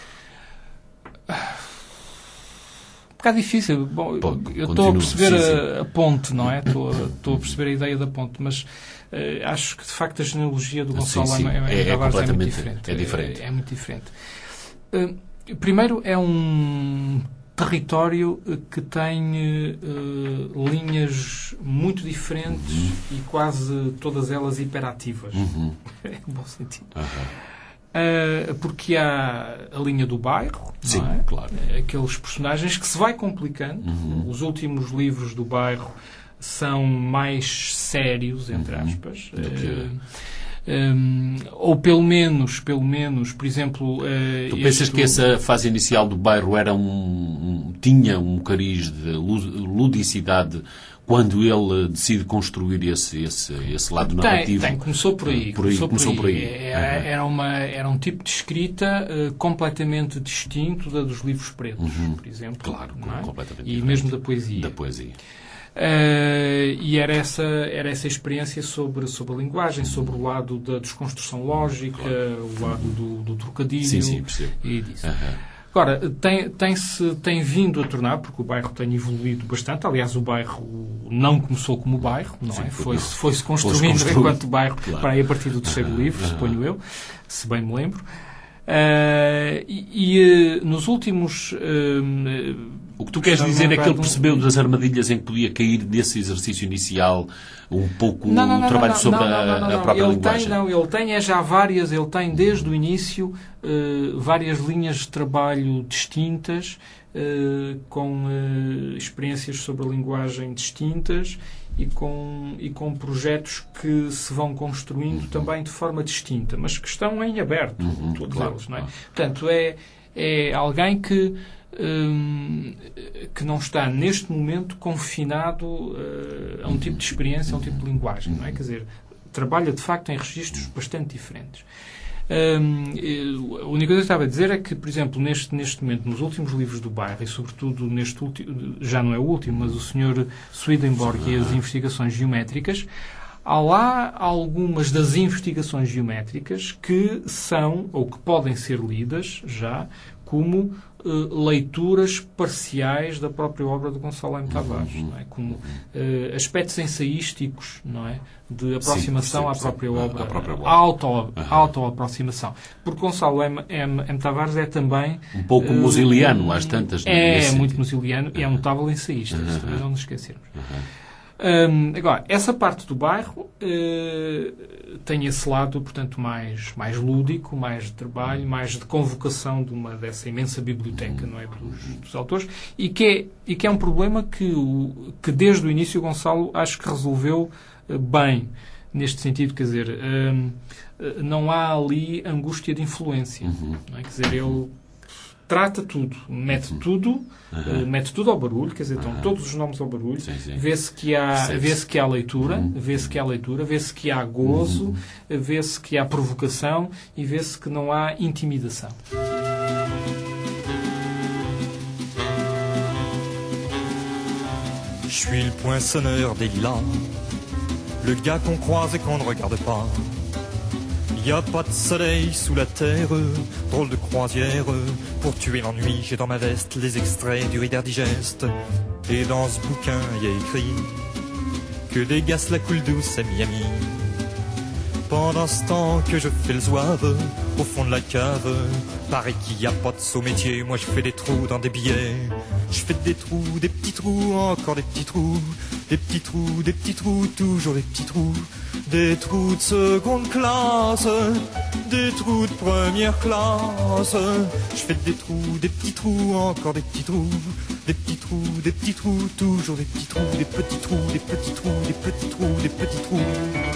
Speaker 3: Um bocado difícil. Bom, Pô, eu estou a perceber sim, sim. A, a ponte, não é? Estou, estou a perceber a ideia da ponte, mas uh, acho que, de facto, a genealogia do Gonçalo
Speaker 2: sim, sim.
Speaker 3: é, é,
Speaker 2: é, é,
Speaker 3: completamente
Speaker 2: é muito
Speaker 3: diferente.
Speaker 2: É, diferente.
Speaker 3: É, é muito diferente. Uh, primeiro, é um território que tem uh, linhas muito diferentes uhum. e quase todas elas hiperativas. Uhum. É um bom sentido. Uhum. Uh, porque há a linha do bairro,
Speaker 2: sim,
Speaker 3: não é?
Speaker 2: Claro.
Speaker 3: Aqueles personagens que se vai complicando. Uhum. Os últimos livros do bairro são mais sérios, entre aspas.
Speaker 2: Uhum. Do que...
Speaker 3: Uh, Um, ou pelo menos, pelo menos, por exemplo... Uh,
Speaker 2: tu pensas
Speaker 3: este...
Speaker 2: que essa fase inicial do bairro era um, um, tinha um cariz de ludicidade quando ele decide construir esse, esse, esse lado narrativo?
Speaker 3: Tem, tem, começou por aí.
Speaker 2: Por aí
Speaker 3: começou,
Speaker 2: começou
Speaker 3: por aí.
Speaker 2: Por aí.
Speaker 3: Era, era, uma, era um tipo de escrita uh, completamente distinto da dos livros pretos, uhum. por exemplo.
Speaker 2: Claro,
Speaker 3: não é?
Speaker 2: completamente
Speaker 3: E
Speaker 2: diferente.
Speaker 3: mesmo da poesia.
Speaker 2: Da poesia.
Speaker 3: Uh, e era essa, era essa experiência sobre, sobre a linguagem, sobre o lado da desconstrução lógica, claro. O lado do, do trocadilho.
Speaker 2: Sim, sim, percebo.
Speaker 3: E disso.
Speaker 2: Uhum.
Speaker 3: Agora, tem, tem-se, tem vindo a tornar, porque o bairro tem evoluído bastante. Aliás, o bairro não começou como bairro, não
Speaker 2: sim,
Speaker 3: é? Foi-se,
Speaker 2: não.
Speaker 3: foi-se construindo
Speaker 2: Foi-se
Speaker 3: enquanto bairro,
Speaker 2: claro.
Speaker 3: para aí a partir do terceiro
Speaker 2: uhum.
Speaker 3: livro,
Speaker 2: uhum.
Speaker 3: suponho eu, se bem me lembro. Uh, e e uh, nos últimos... Uh,
Speaker 2: o que tu queres dizer é que ele percebeu das armadilhas em que podia cair nesse exercício inicial um pouco
Speaker 3: não, não,
Speaker 2: o
Speaker 3: não,
Speaker 2: trabalho
Speaker 3: não,
Speaker 2: sobre
Speaker 3: não, não, não, não,
Speaker 2: a, a própria
Speaker 3: ele
Speaker 2: linguagem?
Speaker 3: Tem, não, ele tem é já várias, ele tem desde o início uh, várias linhas de trabalho distintas, uh, com uh, experiências sobre a linguagem distintas e com, e com projetos que se vão construindo uhum. também de forma distinta, mas que estão em aberto, uhum, todos claro, eles. Não é? Claro. Portanto, é, é alguém que Hum, que não está neste momento confinado uh, a um tipo de experiência, a um tipo de linguagem, não é? Quer dizer, trabalha de facto em registros bastante diferentes. Um, a única coisa que estava a dizer é que, por exemplo, neste, neste momento, nos últimos livros do bairro, e sobretudo neste último, já não é o último, mas o senhor Swedenborg e as investigações geométricas, há lá algumas das investigações geométricas que são, ou que podem ser lidas já, como uh, leituras parciais da própria obra de Gonçalo M. Tavares, uhum. não é? Como uh, aspectos ensaísticos, não é? De aproximação sim, sim, à própria sim. obra, própria obra. Auto, uhum. auto-aproximação. Porque Gonçalo M. M. M. Tavares é também...
Speaker 2: Um pouco uh, musiliano, às tantas.
Speaker 3: É, é muito musiliano uhum. e é um notável ensaísta, uhum. também não nos esquecermos. Uhum. Um, agora, essa parte do bairro uh, tem esse lado, portanto, mais, mais lúdico, mais de trabalho, mais de convocação de uma, dessa imensa biblioteca, não é, dos, dos autores, e que, é, e que é um problema que, o, que desde o início o Gonçalo acho que resolveu uh, bem, neste sentido, quer dizer, um, uh, não há ali angústia de influência, uhum. não é? Quer dizer, ele trata tudo, mete tudo, uhum. uh, mete tudo ao barulho, quer dizer, estão uhum. todos os nomes ao barulho, vê-se que há, vê-se que há leitura, uhum. vê-se que há leitura, vê-se que há gozo, uhum. vê-se que há provocação e vê-se que não há intimidação.
Speaker 6: Je suis le poinçonneur des lilas, le gars qu'on croise et qu'on ne regarde pas. Y a pas de soleil sous la terre, drôle de croisière. Pour tuer l'ennui, j'ai dans ma veste les extraits du Reader Digest. Et dans ce bouquin, y a écrit que des gaz la coule douce à Miami. Pendant ce temps que je fais le zouave au fond de la cave, paraît qu'il y a pas de saut métier, moi je fais des trous dans des billets. Je fais des trous, des petits trous, encore des petits trous, des petits trous, des petits trous, toujours des petits trous. Des trous de seconde classe, des trous de première classe. Je fais des trous, des petits trous, encore des petits trous, des petits trous, des petits trous, toujours des petits trous, des petits trous, des petits trous, des petits trous, des petits trous.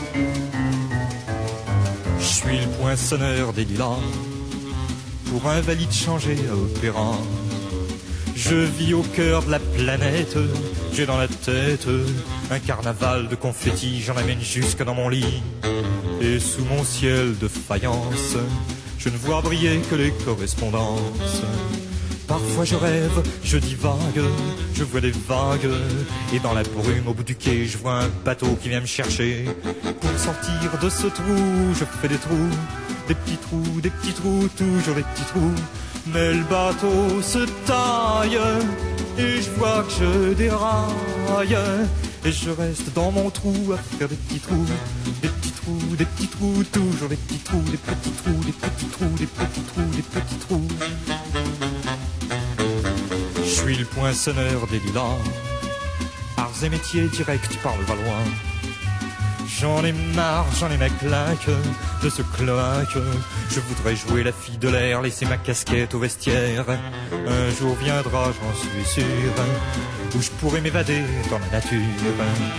Speaker 6: Je suis le poinçonneur des lilas, pour un valide changé à opéra. Je vis au cœur de la planète, j'ai dans la tête un carnaval de confettis, j'en amène jusque dans mon lit. Et sous mon ciel de faïence, je ne vois briller que les correspondances. Parfois je rêve, je divague, je vois des vagues. Et dans la brume au bout du quai, je vois un bateau qui vient me chercher. Pour sortir de ce trou, je fais des trous, des petits trous, des petits trous, toujours des petits trous. Mais le bateau se taille et je vois que je déraille. Et je reste dans mon trou à faire des petits trous, des petits trous, des petits trous, toujours des petits trous, des petits trous, des petits trous, des petits trous, des petits trous. poinçonneur des lilas, arts et métiers directs par le Valois. J'en ai marre, j'en ai ma claque de ce cloaque. Je voudrais jouer la fille de l'air, laisser ma casquette au vestiaire. Un jour viendra, j'en suis sûr, où je pourrai m'évader dans la nature.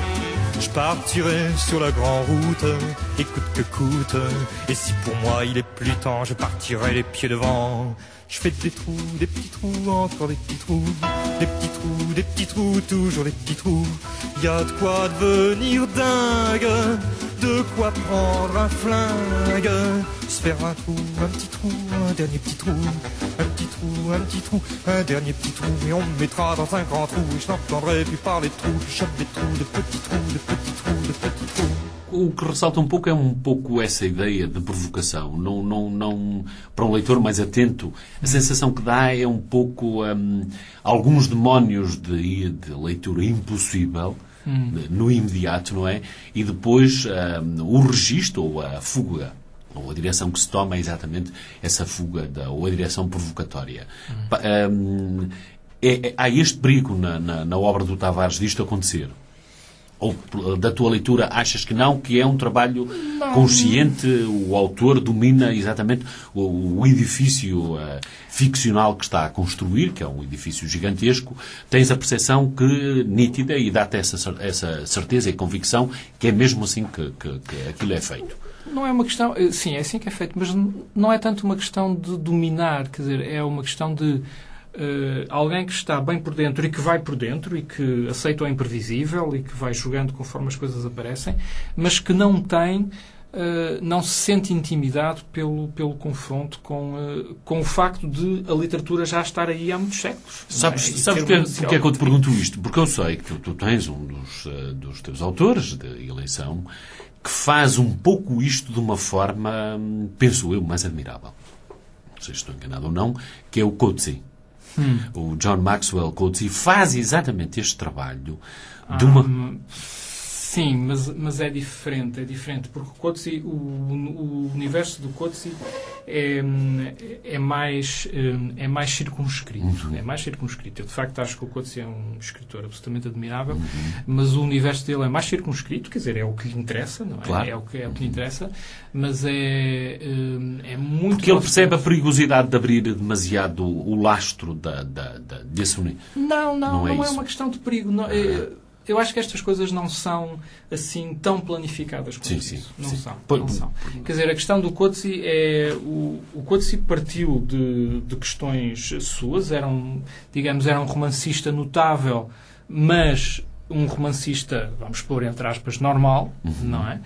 Speaker 6: Je partirai sur la grande route, et coûte que coûte. Et si pour moi il est plus temps, je partirai les pieds devant. Je fais des trous, des petits trous, encore des petits trous. Des petits trous, des petits trous, toujours des petits trous. Y a de quoi devenir dingue, de quoi prendre un flingue. Se faire un trou, un petit trou, un dernier petit trou. Un petit trou, un petit trou, un dernier petit trou. Et on me mettra dans un grand trou, et je n'entendrai plus parler de trous. Je chope des trous, de petits trous, de petits trous, de petits trous.
Speaker 2: O que ressalta um pouco é um pouco essa ideia de provocação. Não, não, não, para um leitor mais atento, a sensação que dá é um pouco um, alguns demónios de, de leitura impossível, hum. de, no imediato, não é? E depois um, o registro ou a fuga, ou a direção que se toma é exatamente essa fuga, da, ou a direção provocatória. Hum. Um, é, é, há este perigo na, na, na obra do Tavares disto acontecer. Ou da tua leitura achas que não, que é um trabalho não. consciente, o autor domina exatamente o, o edifício uh, ficcional que está a construir, que é um edifício gigantesco, tens a percepção que, nítida, e dá-te essa, essa certeza e convicção que é mesmo assim que, que, que aquilo é feito.
Speaker 3: Não é uma questão... Sim, é assim que é feito, mas não é tanto uma questão de dominar, quer dizer, é uma questão de... Uh, alguém que está bem por dentro e que vai por dentro e que aceita o imprevisível e que vai jogando conforme as coisas aparecem, mas que não tem, uh, não se sente intimidado pelo, pelo confronto com, uh, com o facto de a literatura já estar aí há muitos séculos.
Speaker 2: Sabes, é? sabes porque, porque é que eu te pergunto isto? Porque eu sei que tu, tu tens um dos, uh, dos teus autores de eleição que faz um pouco isto de uma forma, penso eu, mais admirável. Não sei se estou enganado ou não, que é o Coetzee. Hum. O John Maxwell Coetzee faz exatamente este trabalho de uma...
Speaker 3: Ah, sim, mas, mas é diferente, é diferente, porque o Coetzee, o, o universo do Coetzee é, é, mais, é mais circunscrito. Uhum. É mais circunscrito. Eu, de facto, acho que o Coetzee é um escritor absolutamente admirável, uhum. mas o universo dele é mais circunscrito, quer dizer, é o que lhe interessa, não é?
Speaker 2: Claro.
Speaker 3: É o que, é o que lhe interessa, mas é, é muito...
Speaker 2: Porque ele percebe a perigosidade de abrir demasiado o lastro da, da, da, desse universo.
Speaker 3: Não, não, não, é,
Speaker 2: não
Speaker 3: é uma questão de perigo. Não, é, eu acho que estas coisas não são assim tão planificadas como
Speaker 2: sim,
Speaker 3: isso.
Speaker 2: Sim,
Speaker 3: não,
Speaker 2: sim.
Speaker 3: São,
Speaker 2: Por,
Speaker 3: não são. Quer dizer, a questão do Coetzee é... O, o Coetzee partiu de, de questões suas. Era um, digamos, era um romancista notável, mas um romancista, vamos pôr entre aspas, normal, uhum. não é?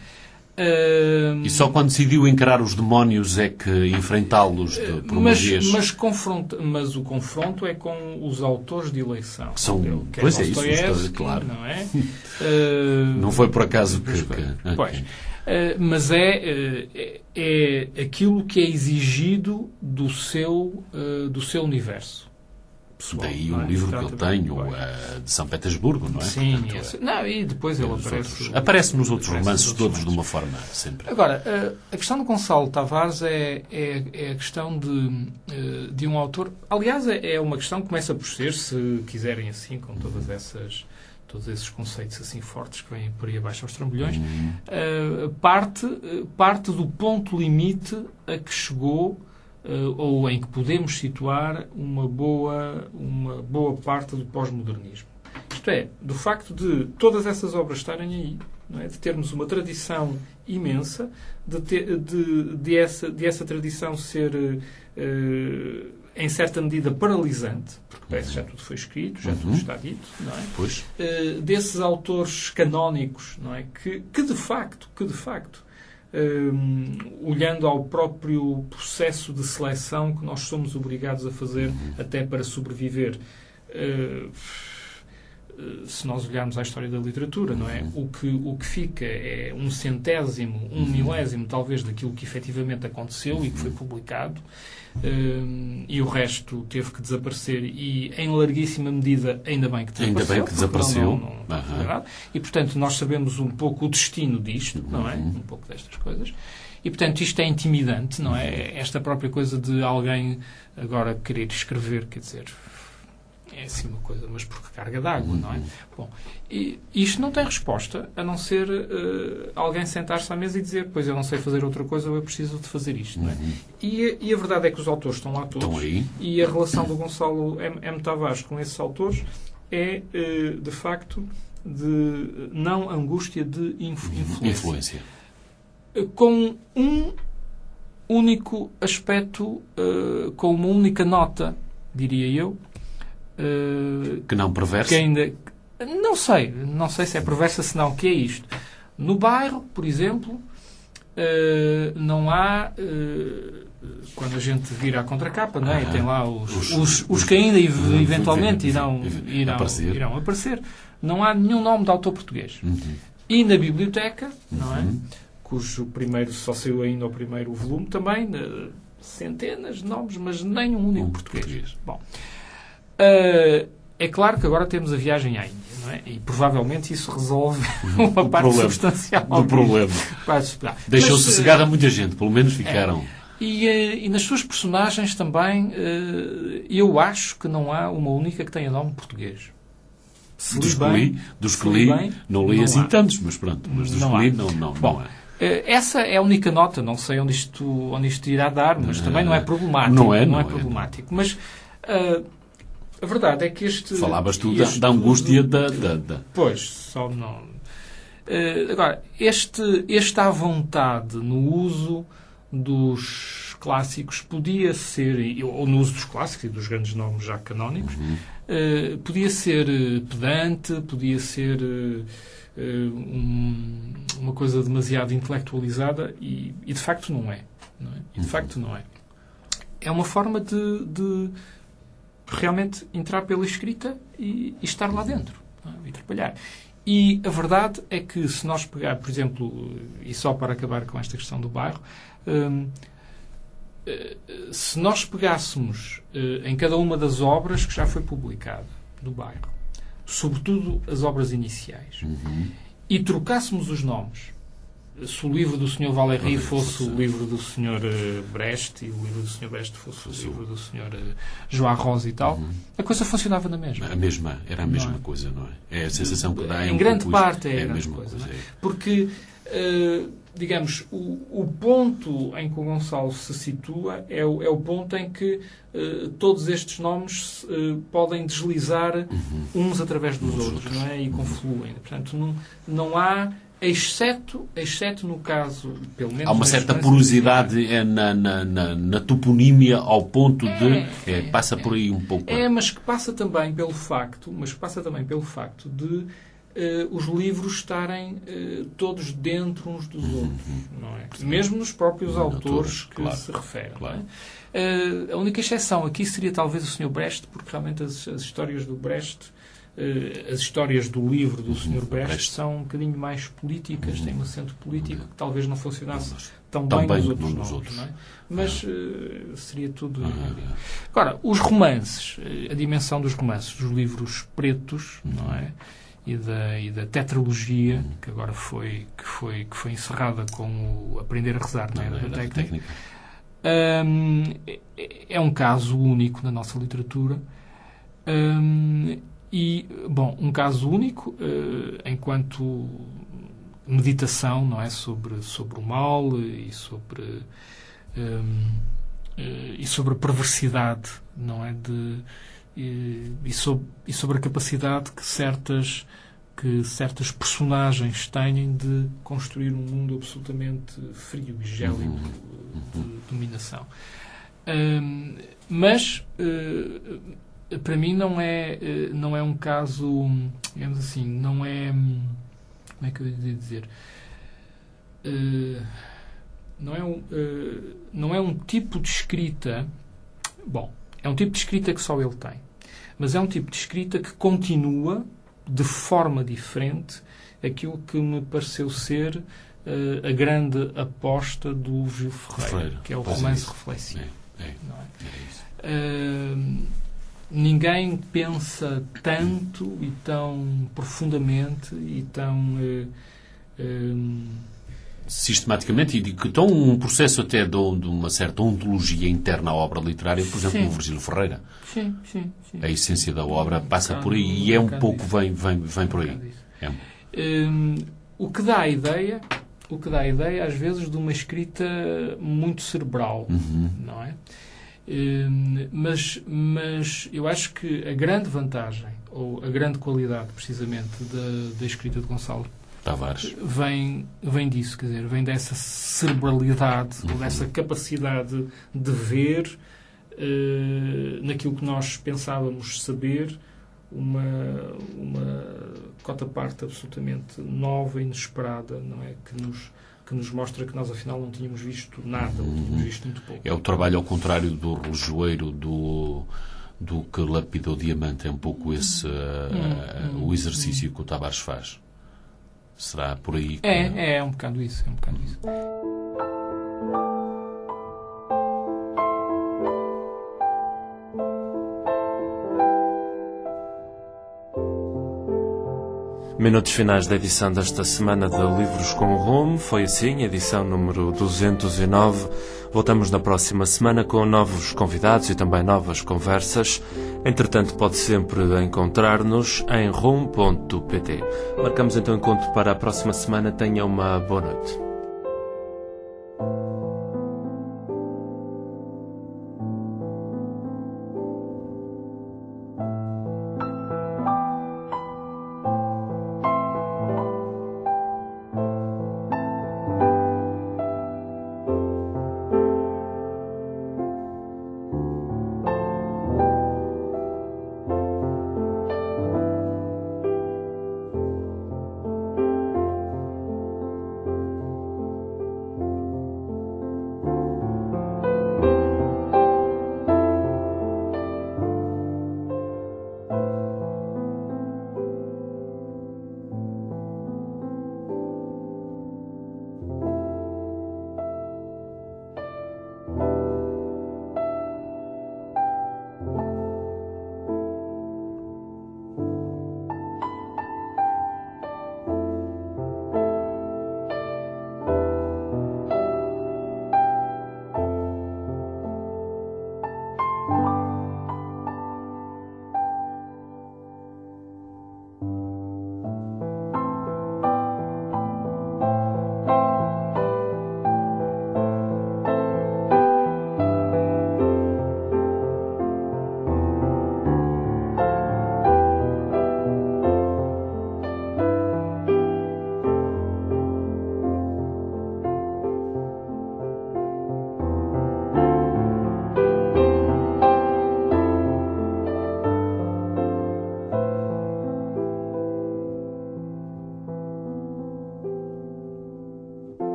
Speaker 3: Uh,
Speaker 2: e só quando decidiu encarar os demónios é que enfrentá-los por uma
Speaker 3: mas,
Speaker 2: vez...
Speaker 3: Mas, confronto, mas o confronto é com os autores de eleição.
Speaker 2: Que são,
Speaker 3: que
Speaker 2: pois
Speaker 3: é,
Speaker 2: é isso, claro.
Speaker 3: Não é? Uh,
Speaker 2: não foi por acaso que... que
Speaker 3: pois. Okay. Uh, mas é, é, é aquilo que é exigido do seu, uh, do seu universo. Pessoal,
Speaker 2: daí o
Speaker 3: é?
Speaker 2: livro que ele tem, o uh, de São Petersburgo, não é?
Speaker 3: Sim,
Speaker 2: Portanto,
Speaker 3: esse... não, e depois ele aparece...
Speaker 2: Outros, aparece nos outros
Speaker 3: aparece
Speaker 2: romances
Speaker 3: nos outros
Speaker 2: todos
Speaker 3: romances.
Speaker 2: de uma forma sempre.
Speaker 3: Agora, a questão do Gonçalo Tavares é, é, é a questão de, de um autor... Aliás, é uma questão que começa por ser, se quiserem assim, com todas essas... todos esses conceitos assim fortes que vêm por aí abaixo aos trambolhões, uhum. uh, parte, parte do ponto limite a que chegou... Uh, ou em que podemos situar uma boa, uma boa parte do pós-modernismo. Isto é, do facto de todas essas obras estarem aí, não é? De termos uma tradição imensa, de, ter, de, de, essa, de essa tradição ser, uh, em certa medida, paralisante, porque parece que já tudo foi escrito, já uhum. tudo está dito, não é?
Speaker 2: Pois.
Speaker 3: Uh, desses autores canónicos, não é? Que, que de facto, que de facto, Um, olhando ao próprio processo de seleção que nós somos obrigados a fazer uhum. até para sobreviver. Uh, uh, se nós olharmos à história da literatura, uhum. não é? O que, o que fica é um centésimo, um uhum. milésimo, talvez, daquilo que efetivamente aconteceu uhum. e que foi publicado. Um, e o resto teve que desaparecer e, em larguíssima medida, ainda bem que desapareceu.
Speaker 2: Ainda bem que desapareceu.
Speaker 3: Não, não, não, uhum. E, portanto, nós sabemos um pouco o destino disto, uhum. não é? Um pouco destas coisas. E, portanto, isto é intimidante, não é? Esta própria coisa de alguém agora querer escrever, quer dizer... é assim uma coisa, mas por que carga d'água, uhum. não é? Bom, e isto não tem resposta, a não ser uh, alguém sentar-se à mesa e dizer, pois eu não sei fazer outra coisa, eu preciso de fazer isto, não é? Uhum. E, e a verdade é que os autores estão lá todos.
Speaker 2: Estão aí.
Speaker 3: E a relação do Gonçalo M. M. Tavares com esses autores é, uh, de facto, de não angústia de inf- influência.
Speaker 2: influência.
Speaker 3: Com um único aspecto, uh, com uma única nota, diria eu, Uh,
Speaker 2: que não perversa?
Speaker 3: Que ainda, não sei, não sei se é perversa, se não, que é isto. No bairro, por exemplo, uh, não há, uh, quando a gente vira a contracapa, não é?
Speaker 2: Ah,
Speaker 3: e tem lá os,
Speaker 2: os,
Speaker 3: os, os,
Speaker 2: os
Speaker 3: que ainda
Speaker 2: os,
Speaker 3: eventualmente
Speaker 2: os,
Speaker 3: irão, irão,
Speaker 2: aparecer.
Speaker 3: irão aparecer, não há nenhum nome de autor português.
Speaker 2: Uhum.
Speaker 3: E na biblioteca, não é?
Speaker 2: Uhum.
Speaker 3: Cujo primeiro só saiu ainda o primeiro volume também, uh, centenas de nomes, mas nenhum único
Speaker 2: um
Speaker 3: português.
Speaker 2: português.
Speaker 3: Bom. Uh, é claro que agora temos a viagem à Índia, não é? E provavelmente isso resolve uma
Speaker 2: o
Speaker 3: parte
Speaker 2: problema,
Speaker 3: substancial
Speaker 2: do problema. Deixou sossegada
Speaker 3: uh,
Speaker 2: muita gente, pelo menos ficaram.
Speaker 3: É. E, uh, e nas suas personagens também, uh, eu acho que não há uma única que tenha nome português.
Speaker 2: Se dos que li, dos que li bem, não li não assim há. tantos, mas pronto, mas dos não que li, não, não,
Speaker 3: Bom,
Speaker 2: não há.
Speaker 3: Essa é a única nota, não sei onde isto, onde isto irá dar, mas também não é problemático.
Speaker 2: Não é,
Speaker 3: não,
Speaker 2: não
Speaker 3: é,
Speaker 2: é
Speaker 3: problemático. Mas uh, a verdade é que este...
Speaker 2: Falavas tu
Speaker 3: este,
Speaker 2: da, da angústia da, da, da...
Speaker 3: Pois, só não... Uh, agora, este, esta vontade no uso dos clássicos podia ser, ou no uso dos clássicos e dos grandes nomes já canónicos, uhum. uh, podia ser pedante, podia ser uh, um, uma coisa demasiado intelectualizada e, e de facto não é. Não é? E de uhum. facto não é. É uma forma de... de realmente entrar pela escrita e, e estar lá dentro, não é? E trabalhar. E a verdade é que se nós pegar, por exemplo, e só para acabar com esta questão do bairro, hum, se nós pegássemos em cada uma das obras que já foi publicada do bairro, sobretudo as obras iniciais, uhum. e trocássemos os nomes, se o livro do senhor Valéry fosse o livro do senhor Brecht e o livro do senhor Brecht fosse o livro do senhor João Rosa e tal, uhum. a coisa funcionava na mesma.
Speaker 2: A mesma, era a mesma é? coisa, não é? É a sensação que dá.
Speaker 3: Em
Speaker 2: um
Speaker 3: grande parte
Speaker 2: é,
Speaker 3: é a mesma coisa. coisa é? Porque, uh, digamos, o, o ponto em que o Gonçalo se situa é o, é o ponto em que uh, todos estes nomes uh, podem deslizar uhum. uns através dos outros, outros, não é? E uhum. confluem. Portanto, não, não há... Exceto, exceto no caso, pelo menos...
Speaker 2: Há uma certa porosidade é, na, na, na, na toponímia ao ponto de...
Speaker 3: É,
Speaker 2: é, passa é, por aí um pouco.
Speaker 3: É, mas que passa também pelo facto, mas que passa também pelo facto de uh, os livros estarem uh, todos dentro uns dos uhum. outros, não é? Mesmo nos próprios uhum. autores, autores que claro, se referem. Claro. Não é? uh, a única exceção aqui seria talvez o senhor Brecht, porque realmente as, as histórias do Brecht... as histórias do livro do senhor Brecht são um bocadinho mais políticas, têm um acento político que talvez não funcionasse tão, tão bem, bem nos outros nomes, outros. Não é? Mas uh, seria tudo... Agora, os romances, a dimensão dos romances, dos livros pretos, não é? E da, e da tetralogia, que agora foi, que foi, que foi encerrada com o Aprender a Rezar na Era da Técnica, um, é um caso único na nossa literatura. Um, E, bom, um caso único uh, enquanto meditação, não é? Sobre, sobre o mal e sobre, um, uh, e sobre a perversidade, não é? De, e, e, sobre, e sobre a capacidade que certas, que certas personagens têm de construir um mundo absolutamente frio e gélido de, de dominação. Um, mas... Uh, para mim não é, não é um caso, digamos assim, não é, como é que eu ia dizer, não é um, não é um tipo de escrita, bom, é um tipo de escrita que só ele tem, mas é um tipo de escrita que continua de forma diferente aquilo que me pareceu ser a grande aposta do Gil Ferreira, Ferreira. que é o pois romance é reflexivo. É, é, não é? É isso. Uh, Ninguém pensa tanto e tão profundamente e tão uh, uh,
Speaker 2: sistematicamente, e que estão um processo até de, de uma certa ontologia interna à obra literária, por exemplo,
Speaker 3: Sim.
Speaker 2: o Virgílio Ferreira.
Speaker 3: Sim, sim, sim.
Speaker 2: A essência da obra passa
Speaker 3: um
Speaker 2: por aí e é um pouco, vem, vem, vem por aí. É.
Speaker 3: Hum, o que dá a ideia, o que dá a ideia, às vezes, de uma escrita muito cerebral,
Speaker 2: Uhum.
Speaker 3: não é? Hum, mas, mas eu acho que a grande vantagem, ou a grande qualidade, precisamente, da, da escrita de Gonçalo
Speaker 2: Tavares.
Speaker 3: Vem, vem disso, quer dizer, vem dessa cerebralidade,
Speaker 2: Uhum.
Speaker 3: ou dessa capacidade de ver uh, naquilo que nós pensávamos saber uma, uma cota-parte absolutamente nova e inesperada, não é? Que nos, que nos mostra que nós, afinal, não tínhamos visto nada, ou tínhamos visto muito pouco.
Speaker 2: É o trabalho ao contrário do relojoeiro, do, do que lapida o diamante. É um pouco esse uh,
Speaker 3: hum,
Speaker 2: uh, o exercício hum. que o Tavares faz. Será por aí que...
Speaker 3: É, é, é um bocado isso, é um bocado isso.
Speaker 1: Minutos finais da edição desta semana de Livros com Rumo. Foi assim, edição número duzentos e nove. Voltamos na próxima semana com novos convidados e também novas conversas. Entretanto, pode sempre encontrar-nos em rumo ponto pt. Marcamos então encontro para a próxima semana. Tenha uma boa noite.